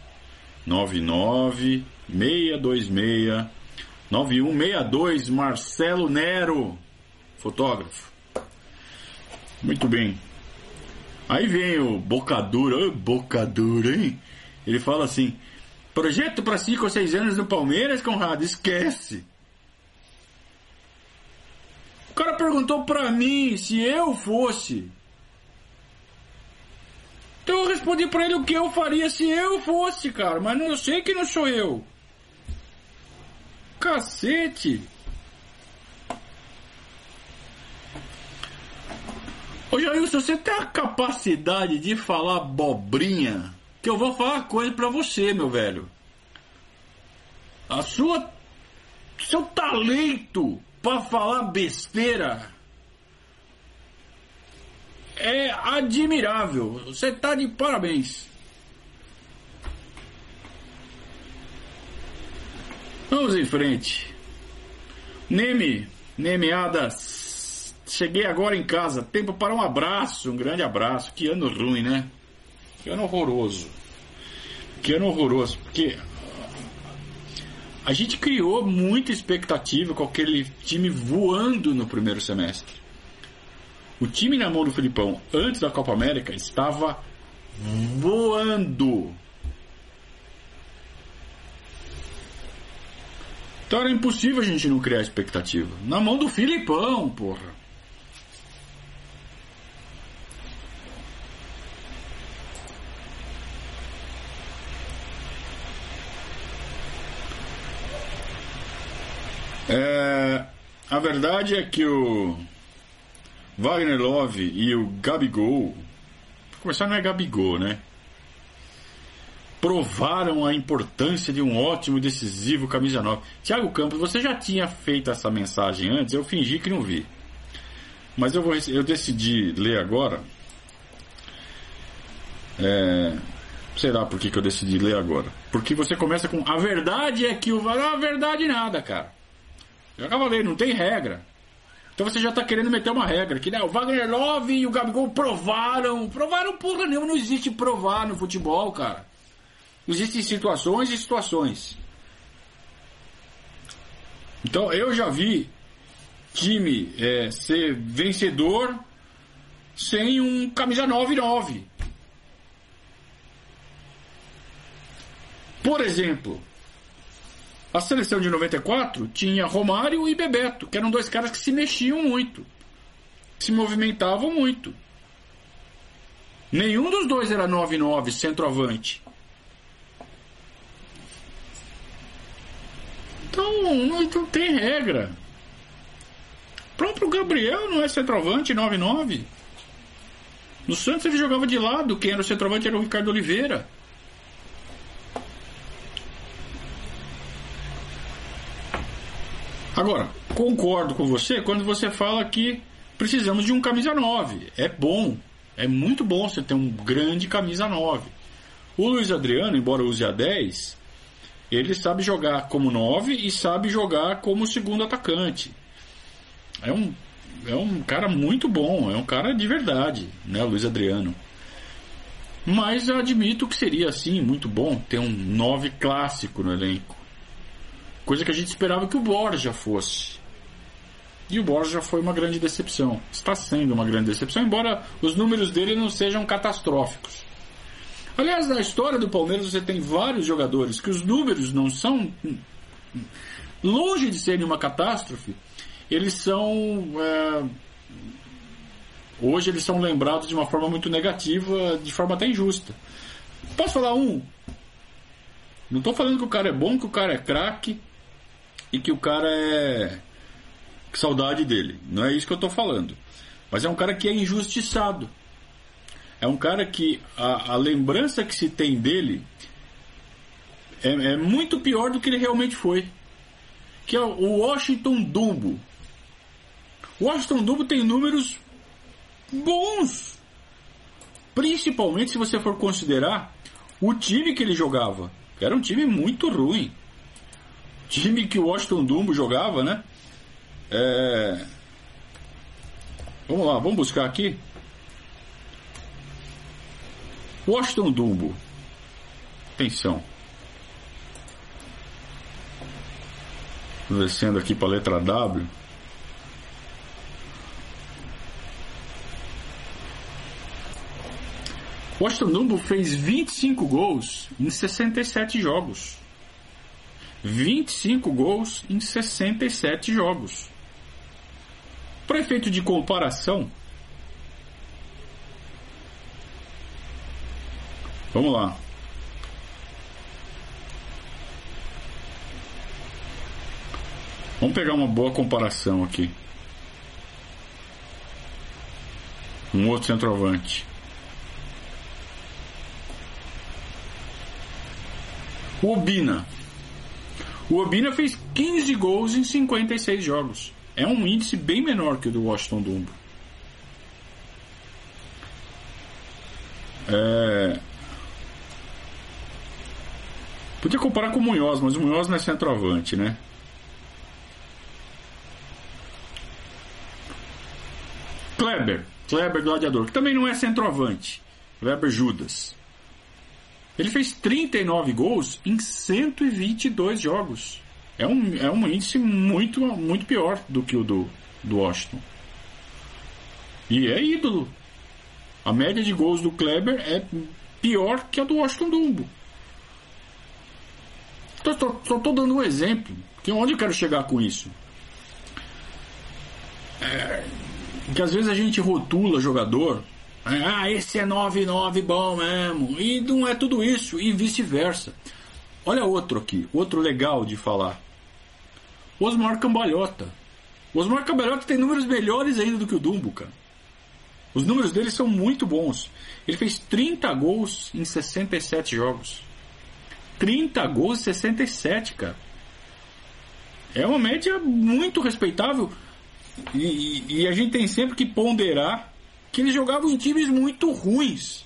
99626 9162. Marcelo Nero, fotógrafo. Muito bem. Aí vem o Bocadura. Bocadura, hein? Ele fala assim: projeto para 5 ou 6 anos no Palmeiras, Conrado? Esquece. O cara perguntou pra mim se eu fosse. Então eu respondi pra ele o que eu faria se eu fosse, cara. Mas eu sei que não sou eu. Cacete. Ô Jailson, você tem a capacidade de falar abobrinha? Que eu vou falar coisa pra você, meu velho. Seu talento pra falar besteira é admirável. Você tá de parabéns. Vamos em frente. Nemeadas. Cheguei agora em casa. Tempo para um abraço. Um grande abraço. Que ano ruim, né? Que ano horroroso. Que ano horroroso. Porque a gente criou muita expectativa com aquele time voando no primeiro semestre. O time na mão do Filipão, antes da Copa América, estava voando. Então era impossível a gente não criar expectativa. Na mão do Filipão, porra. A verdade é que o Wagner Love e o Gabigol, pra começar, não é Gabigol, né? Provaram a importância de um ótimo e decisivo camisa 9. Thiago Campos, você já tinha feito essa mensagem antes, eu fingi que não vi. Mas eu decidi ler agora. Sei lá por que eu decidi ler agora. Porque você começa com: a verdade é que o... A verdade nada, cara. Já acabei lendo, não tem regra. Então você já está querendo meter uma regra. Que, né, o Wagner Love e o Gabigol provaram. Provaram porra nenhuma. Não existe provar no futebol, cara. Existem situações e situações. Então eu já vi time ser vencedor sem um camisa 9-9. Por exemplo, a seleção de 94 tinha Romário e Bebeto, que eram dois caras que se mexiam muito, se movimentavam muito. Nenhum dos dois era 9-9, centroavante. Então não tem regra. O próprio Gabriel não é centroavante 9-9. No Santos ele jogava de lado. Quem era o centroavante era o Ricardo Oliveira. Agora, concordo com você quando você fala que precisamos de um camisa 9. É bom, é muito bom você ter um grande camisa 9. O Luiz Adriano, embora use a 10, ele sabe jogar como 9 e sabe jogar como segundo atacante. É um cara muito bom, é um cara de verdade, né, o Luiz Adriano. Mas eu admito que seria, assim, muito bom ter um 9 clássico no elenco. Coisa que a gente esperava que o Borja fosse. E o Borja foi uma grande decepção. Está sendo uma grande decepção, embora os números dele não sejam catastróficos. Aliás, na história do Palmeiras você tem vários jogadores que os números não são... Longe de serem uma catástrofe, eles são... Hoje eles são lembrados de uma forma muito negativa, de forma até injusta. Posso falar um? Não estou falando que o cara é bom, que o cara é craque e que o cara é... Que saudade dele. Não é isso que eu estou falando. Mas é um cara que é injustiçado. É um cara que a lembrança que se tem dele é muito pior do que ele realmente foi. Que é o Washington Dumbo. O Washington Dumbo tem números bons. Principalmente se você for considerar o time que ele jogava. Que era um time muito ruim. O time que o Washington Dumbo jogava, né? Vamos lá, vamos buscar aqui. Washington Dumbo. Atenção. Descendo aqui para a letra W. Washington Dumbo fez 25 gols em 67 jogos. 25 gols em 67 jogos. Para efeito de comparação, vamos lá. Vamos pegar uma boa comparação aqui. Um outro centroavante. O Obina. O Obina fez 15 gols em 56 jogos. É um índice bem menor que o do Washington Dumbo. Podia comparar com o Munhoz, mas o Munhoz não é centroavante, né? Kleber Gladiador, que também não é centroavante. Kleber Judas. Ele fez 39 gols em 122 jogos. É um índice muito, muito pior do que o do Washington. E é ídolo. A média de gols do Kleber é pior que a do Washington Dumbo. Só estou dando um exemplo. Onde eu quero chegar com isso? Que às vezes a gente rotula jogador. Esse é 9-9 bom mesmo. E não é tudo isso. E vice-versa. Olha outro aqui. Outro legal de falar. Osmar Cambalhota. O Osmar Cambalhota tem números melhores ainda do que o Dumbo, cara. Os números dele são muito bons. Ele fez 30 gols em 67 jogos. 30 gols em 67, cara. É uma média muito respeitável. E a gente tem sempre que ponderar que eles jogavam em times muito ruins.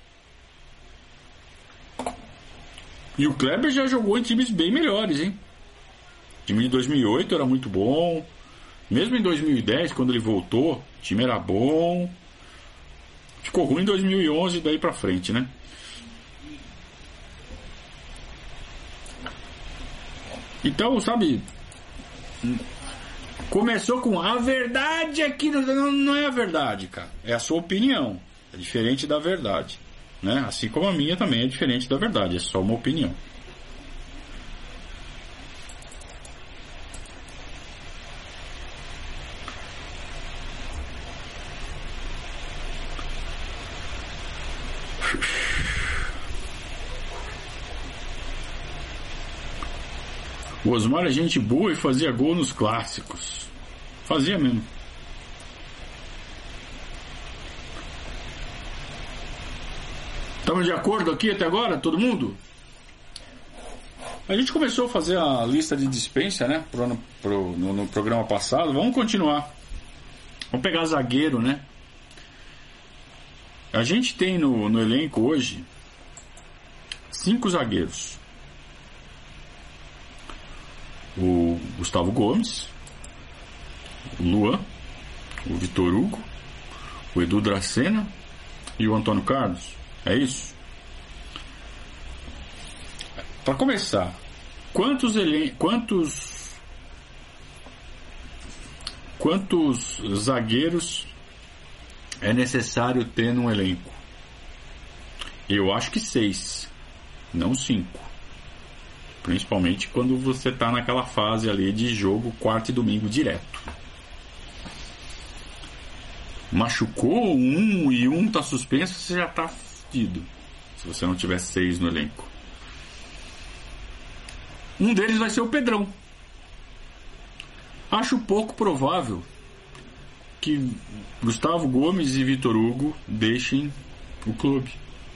E o Kleber já jogou em times bem melhores, hein? O time de 2008 era muito bom. Mesmo em 2010, quando ele voltou, o time era bom. Ficou ruim em 2011 daí pra frente, né? Então, sabe... Começou com a verdade aqui, não é a verdade, cara. É a sua opinião. É diferente da verdade, né? Assim como a minha também é diferente da verdade. É só uma opinião. O Osmar é gente boa e fazia gol nos clássicos. Fazia mesmo. Estamos de acordo aqui até agora, todo mundo? A gente começou a fazer a lista de dispensa, né? No programa passado. Vamos continuar. Vamos pegar zagueiro, né? A gente tem no elenco hoje 5 zagueiros. O Gustavo Gomes, o Luan, o Vitor Hugo, o Edu Dracena e o Antônio Carlos. É isso? Para começar, quantos zagueiros é necessário ter num elenco? Eu acho que 6, não 5. Principalmente quando você está naquela fase ali de jogo quarta e domingo direto. Machucou um e um está suspenso, você já está fudido. Se você não tiver 6 no elenco. Um deles vai ser o Pedrão. Acho pouco provável que Gustavo Gomes e Vitor Hugo deixem o clube.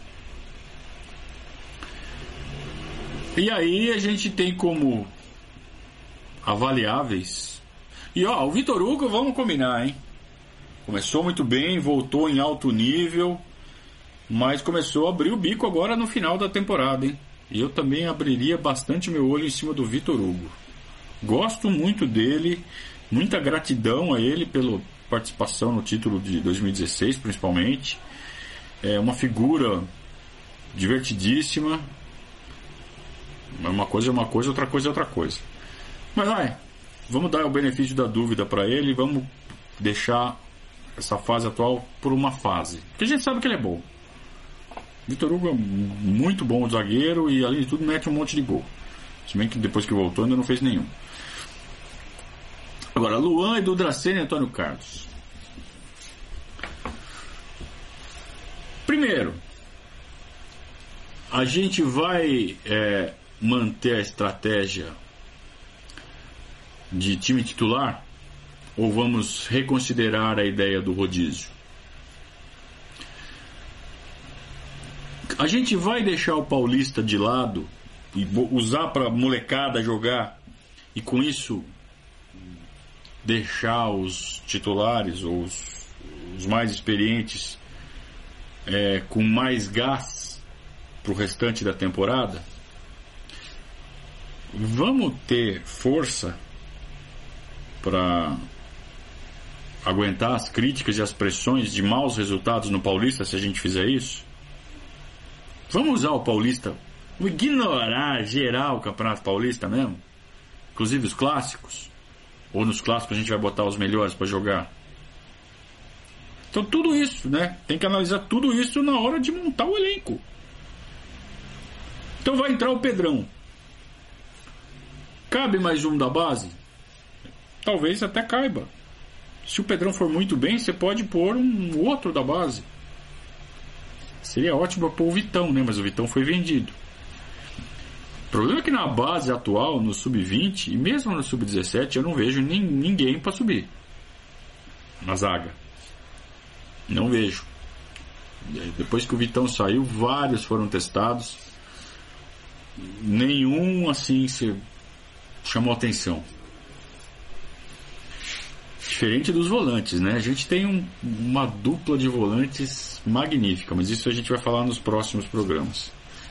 E aí a gente tem como avaliáveis. E ó, o Vitor Hugo, vamos combinar, hein? Começou muito bem, voltou em alto nível, mas começou a abrir o bico agora no final da temporada, hein? E eu também abriria bastante meu olho em cima do Vitor Hugo. Gosto muito dele, muita gratidão a ele pela participação no título de 2016, principalmente. É uma figura divertidíssima. Uma coisa é uma coisa, outra coisa é outra coisa. Mas vamos dar o benefício da dúvida para ele, vamos deixar essa fase atual por uma fase. Porque a gente sabe que ele é bom. Vitor Hugo é muito bom zagueiro e, além de tudo, mete um monte de gol. Se bem que depois que voltou ainda não fez nenhum. Agora, Luan, Edu Dracena e Antônio Carlos. Primeiro, a gente vai manter a estratégia de time titular ou vamos reconsiderar a ideia do rodízio? A gente vai deixar o Paulista de lado e usar para molecada jogar e com isso deixar os titulares ou os mais experientes com mais gás para o restante da temporada? Vamos ter força para aguentar as críticas e as pressões de maus resultados no Paulista se a gente fizer isso? Vamos usar o Paulista, ignorar geral o Campeonato Paulista mesmo? Inclusive os clássicos? Ou nos clássicos a gente vai botar os melhores para jogar? Então tudo isso, né? Tem que analisar tudo isso na hora de montar o elenco. Então vai entrar o Pedrão. Cabe mais um da base? Talvez até caiba. Se o Pedrão for muito bem, você pode pôr um outro da base. Seria ótimo pôr o Vitão, né? Mas o Vitão foi vendido. O problema é que na base atual, no Sub-20 e mesmo no Sub-17, eu não vejo ninguém para subir na zaga. Não vejo. Depois que o Vitão saiu, vários foram testados. Nenhum assim se chamou atenção. Diferente dos volantes, né? A gente tem uma dupla de volantes magnífica, mas isso a gente vai falar nos próximos programas.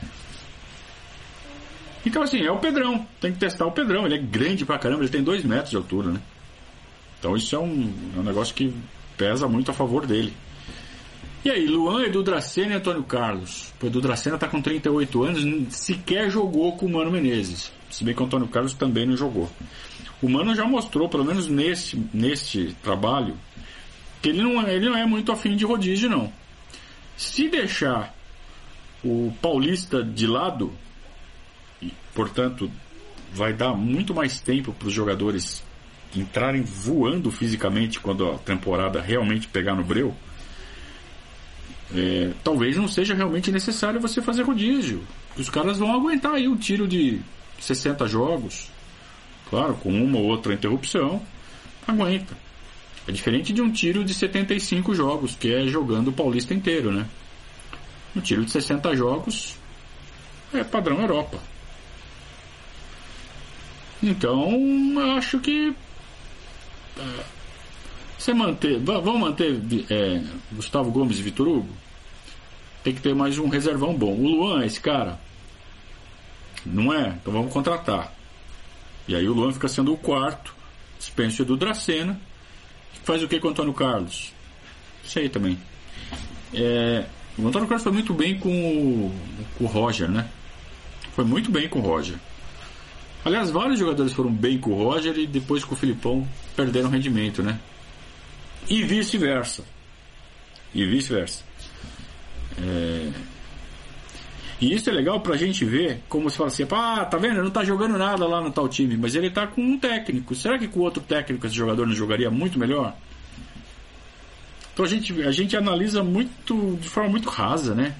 Então assim, é o Pedrão. Tem que testar o Pedrão. Ele é grande pra caramba, ele tem 2 metros de altura, né? Então isso é um negócio que pesa muito a favor dele. E aí, Luan, Edu Dracena e Antônio Carlos. O Edu Dracena tá com 38 anos, sequer jogou com o Mano Menezes. Se bem que o Antônio Carlos também não jogou. O Mano já mostrou, pelo menos neste trabalho, que ele não é muito afim de rodízio, não. Se deixar o Paulista de lado, e, portanto, vai dar muito mais tempo para os jogadores entrarem voando fisicamente quando a temporada realmente pegar no breu, talvez não seja realmente necessário você fazer rodízio. Os caras vão aguentar aí um tiro de 60 jogos. Claro, com uma ou outra interrupção, aguenta. É diferente de um tiro de 75 jogos, que é jogando o Paulista inteiro, né? Um tiro de 60 jogos é padrão Europa. Então, eu acho que vamos manter Gustavo Gomes e Vitor Hugo. Tem que ter mais um reservão bom. O Luan é esse cara? Não é? Então vamos contratar. E aí o Luan fica sendo o quarto, dispensa o Edu Dracena. Faz o que com o Antônio Carlos? Sei também. O Antônio Carlos foi muito bem com o Roger, né? Foi muito bem com o Roger. Aliás, vários jogadores foram bem com o Roger e depois com o Filipão perderam rendimento, né? E vice-versa. E isso é legal pra gente ver, como se fala assim, tá vendo? Não tá jogando nada lá no tal time, mas ele tá com um técnico. Será que com outro técnico esse jogador não jogaria muito melhor? Então a gente analisa de forma muito rasa, né?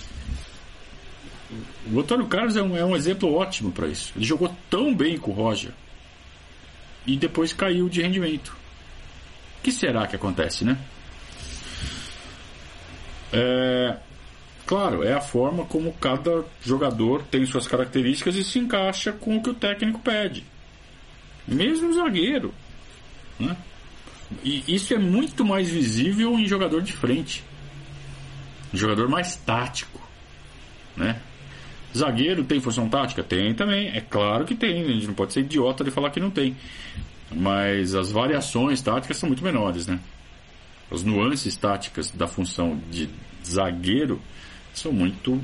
O Antônio Carlos é um exemplo ótimo para isso. Ele jogou tão bem com o Roger e depois caiu de rendimento. O que será que acontece, né? Claro, é a forma como cada jogador tem suas características e se encaixa com o que o técnico pede. Mesmo o zagueiro, né? E isso é muito mais visível em jogador de frente, jogador mais tático, né? Zagueiro tem função tática? Tem também, é claro que tem. A gente não pode ser idiota de falar que não tem, mas as variações táticas são muito menores, né? As nuances táticas da função de zagueiro são muito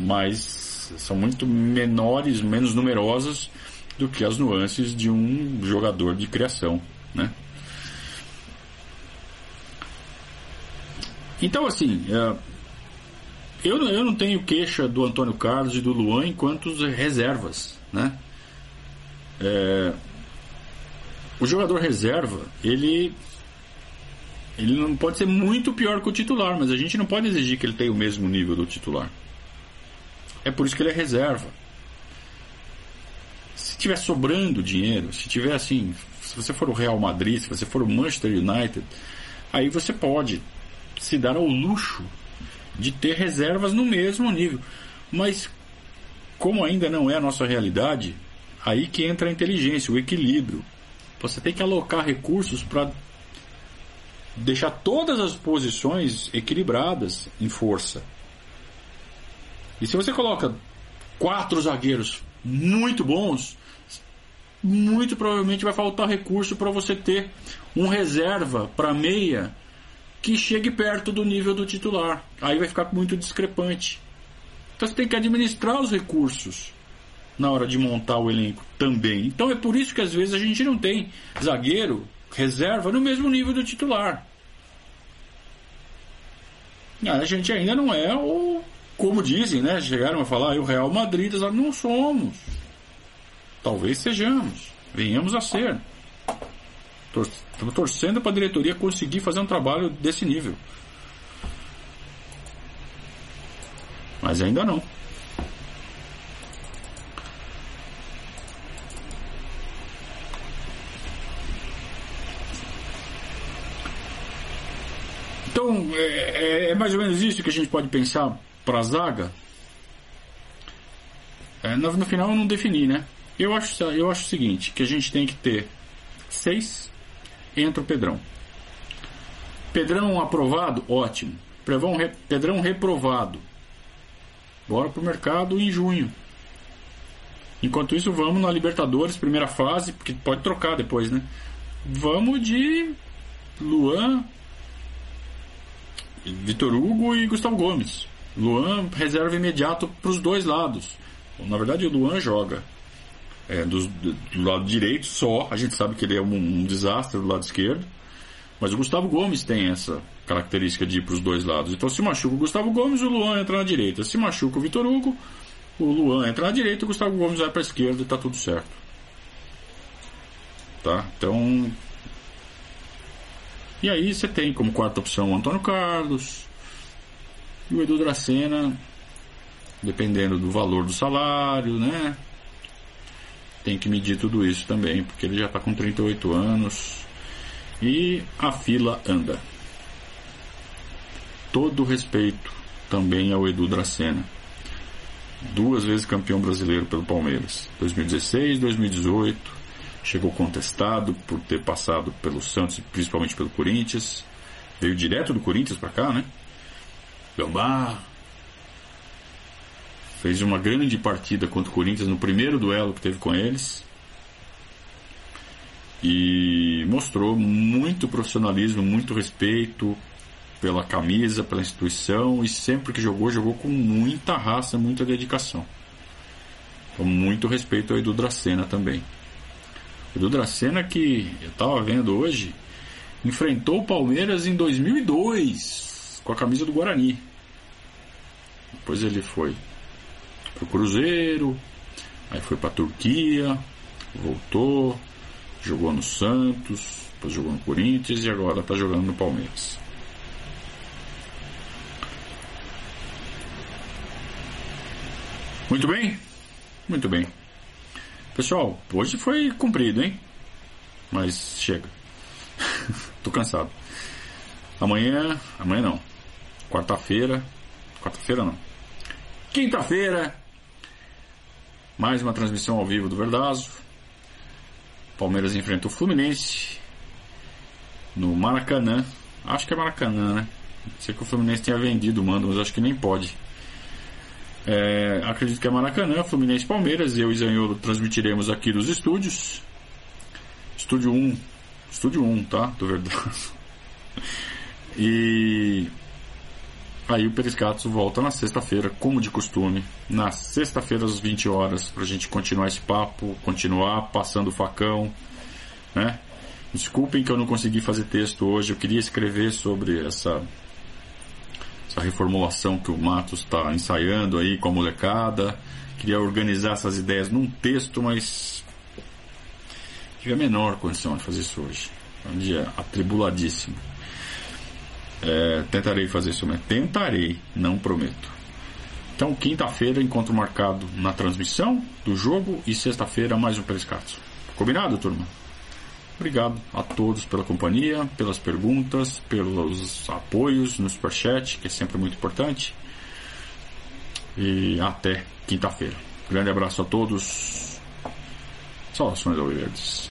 menores, menos numerosas do que as nuances de um jogador de criação, né? Então, assim, eu não tenho queixa do Antônio Carlos e do Luan enquanto reservas, né? O jogador reserva, ele não pode ser muito pior que o titular, mas a gente não pode exigir que ele tenha o mesmo nível do titular. É por isso que ele é reserva. Se tiver sobrando dinheiro, se tiver assim, se você for o Real Madrid, se você for o Manchester United, aí você pode se dar ao luxo de ter reservas no mesmo nível. Mas como ainda não é a nossa realidade, aí que entra a inteligência, o equilíbrio. Você tem que alocar recursos para deixar todas as posições equilibradas em força. E se você coloca 4 zagueiros muito bons, muito provavelmente vai faltar recurso para você ter um reserva para meia que chegue perto do nível do titular. Aí vai ficar muito discrepante. Então você tem que administrar os recursos na hora de montar o elenco também. Então é por isso que às vezes a gente não tem zagueiro reserva no mesmo nível do titular. A gente ainda não é como dizem, né? Chegaram a falar, o Real Madrid, não somos. Talvez sejamos, venhamos a ser. Estamos torcendo para a diretoria conseguir fazer um trabalho desse nível. Mas ainda não. Então, é mais ou menos isso que a gente pode pensar para a zaga. No final eu não defini, né? Eu acho o seguinte, que a gente tem que ter 6, entra o Pedrão. Pedrão aprovado, ótimo. Pedrão reprovado. Bora pro mercado em junho. Enquanto isso, vamos na Libertadores, primeira fase, porque pode trocar depois, né? Vamos de Luan, Vitor Hugo e Gustavo Gomes. Luan reserva imediato para os dois lados. Na verdade, o Luan joga do lado direito só. A gente sabe que ele é um desastre do lado esquerdo, mas o Gustavo Gomes tem essa característica de ir para os dois lados. Então, se machuca o Gustavo Gomes, o Luan entra na direita. Se machuca o Vitor Hugo, o Luan entra na direita, o Gustavo Gomes vai para a esquerda e está tudo certo. Tá? Então, e aí você tem como quarta opção o Antônio Carlos e o Edu Dracena, dependendo do valor do salário, né? Tem que medir tudo isso também, porque ele já está com 38 anos e a fila anda. Todo respeito também ao Edu Dracena, 2 vezes campeão brasileiro pelo Palmeiras, 2016, 2018, chegou contestado por ter passado pelo Santos, principalmente pelo Corinthians. Veio direto do Corinthians para cá, né? Gambá. Fez uma grande partida contra o Corinthians no primeiro duelo que teve com eles. E mostrou muito profissionalismo, muito respeito pela camisa, pela instituição. E sempre que jogou, jogou com muita raça, muita dedicação. Com muito respeito ao Edu Dracena também. O Edu Dracena, que eu estava vendo hoje, enfrentou o Palmeiras em 2002 com a camisa do Guarani. Depois ele foi pro Cruzeiro, aí foi pra Turquia, voltou, jogou no Santos, depois jogou no Corinthians e agora tá jogando no Palmeiras. Muito bem? Muito bem. Pessoal, hoje foi comprido, hein? Mas chega. Tô cansado. Amanhã não. Quarta-feira não. Quinta-feira, mais uma transmissão ao vivo do Verdazo. Palmeiras enfrenta o Fluminense no Maracanã. Acho que é Maracanã, né? Sei que o Fluminense tinha vendido o mando, mas acho que nem pode. Acredito que é Maracanã, Fluminense e Palmeiras. Eu e Zaniolo transmitiremos aqui dos estúdios. Estúdio 1, tá? Do Verdazo. E aí o Periscatos volta na sexta-feira, como de costume. Na sexta-feira às 20 horas, pra gente continuar esse papo, continuar passando o facão, né? Desculpem que eu não consegui fazer texto hoje. Eu queria escrever sobre essa reformulação que o Matos está ensaiando aí com a molecada. Queria organizar essas ideias num texto, mas tive a menor condição de fazer isso hoje. É um dia atribuladíssimo. Tentarei fazer isso, mas tentarei, não prometo. Então, quinta-feira, encontro marcado na transmissão do jogo e sexta-feira mais um Periscatos. Combinado, turma? Obrigado a todos pela companhia, pelas perguntas, pelos apoios no Superchat, que é sempre muito importante. E até quinta-feira. Grande abraço a todos. Saudações alviverdes.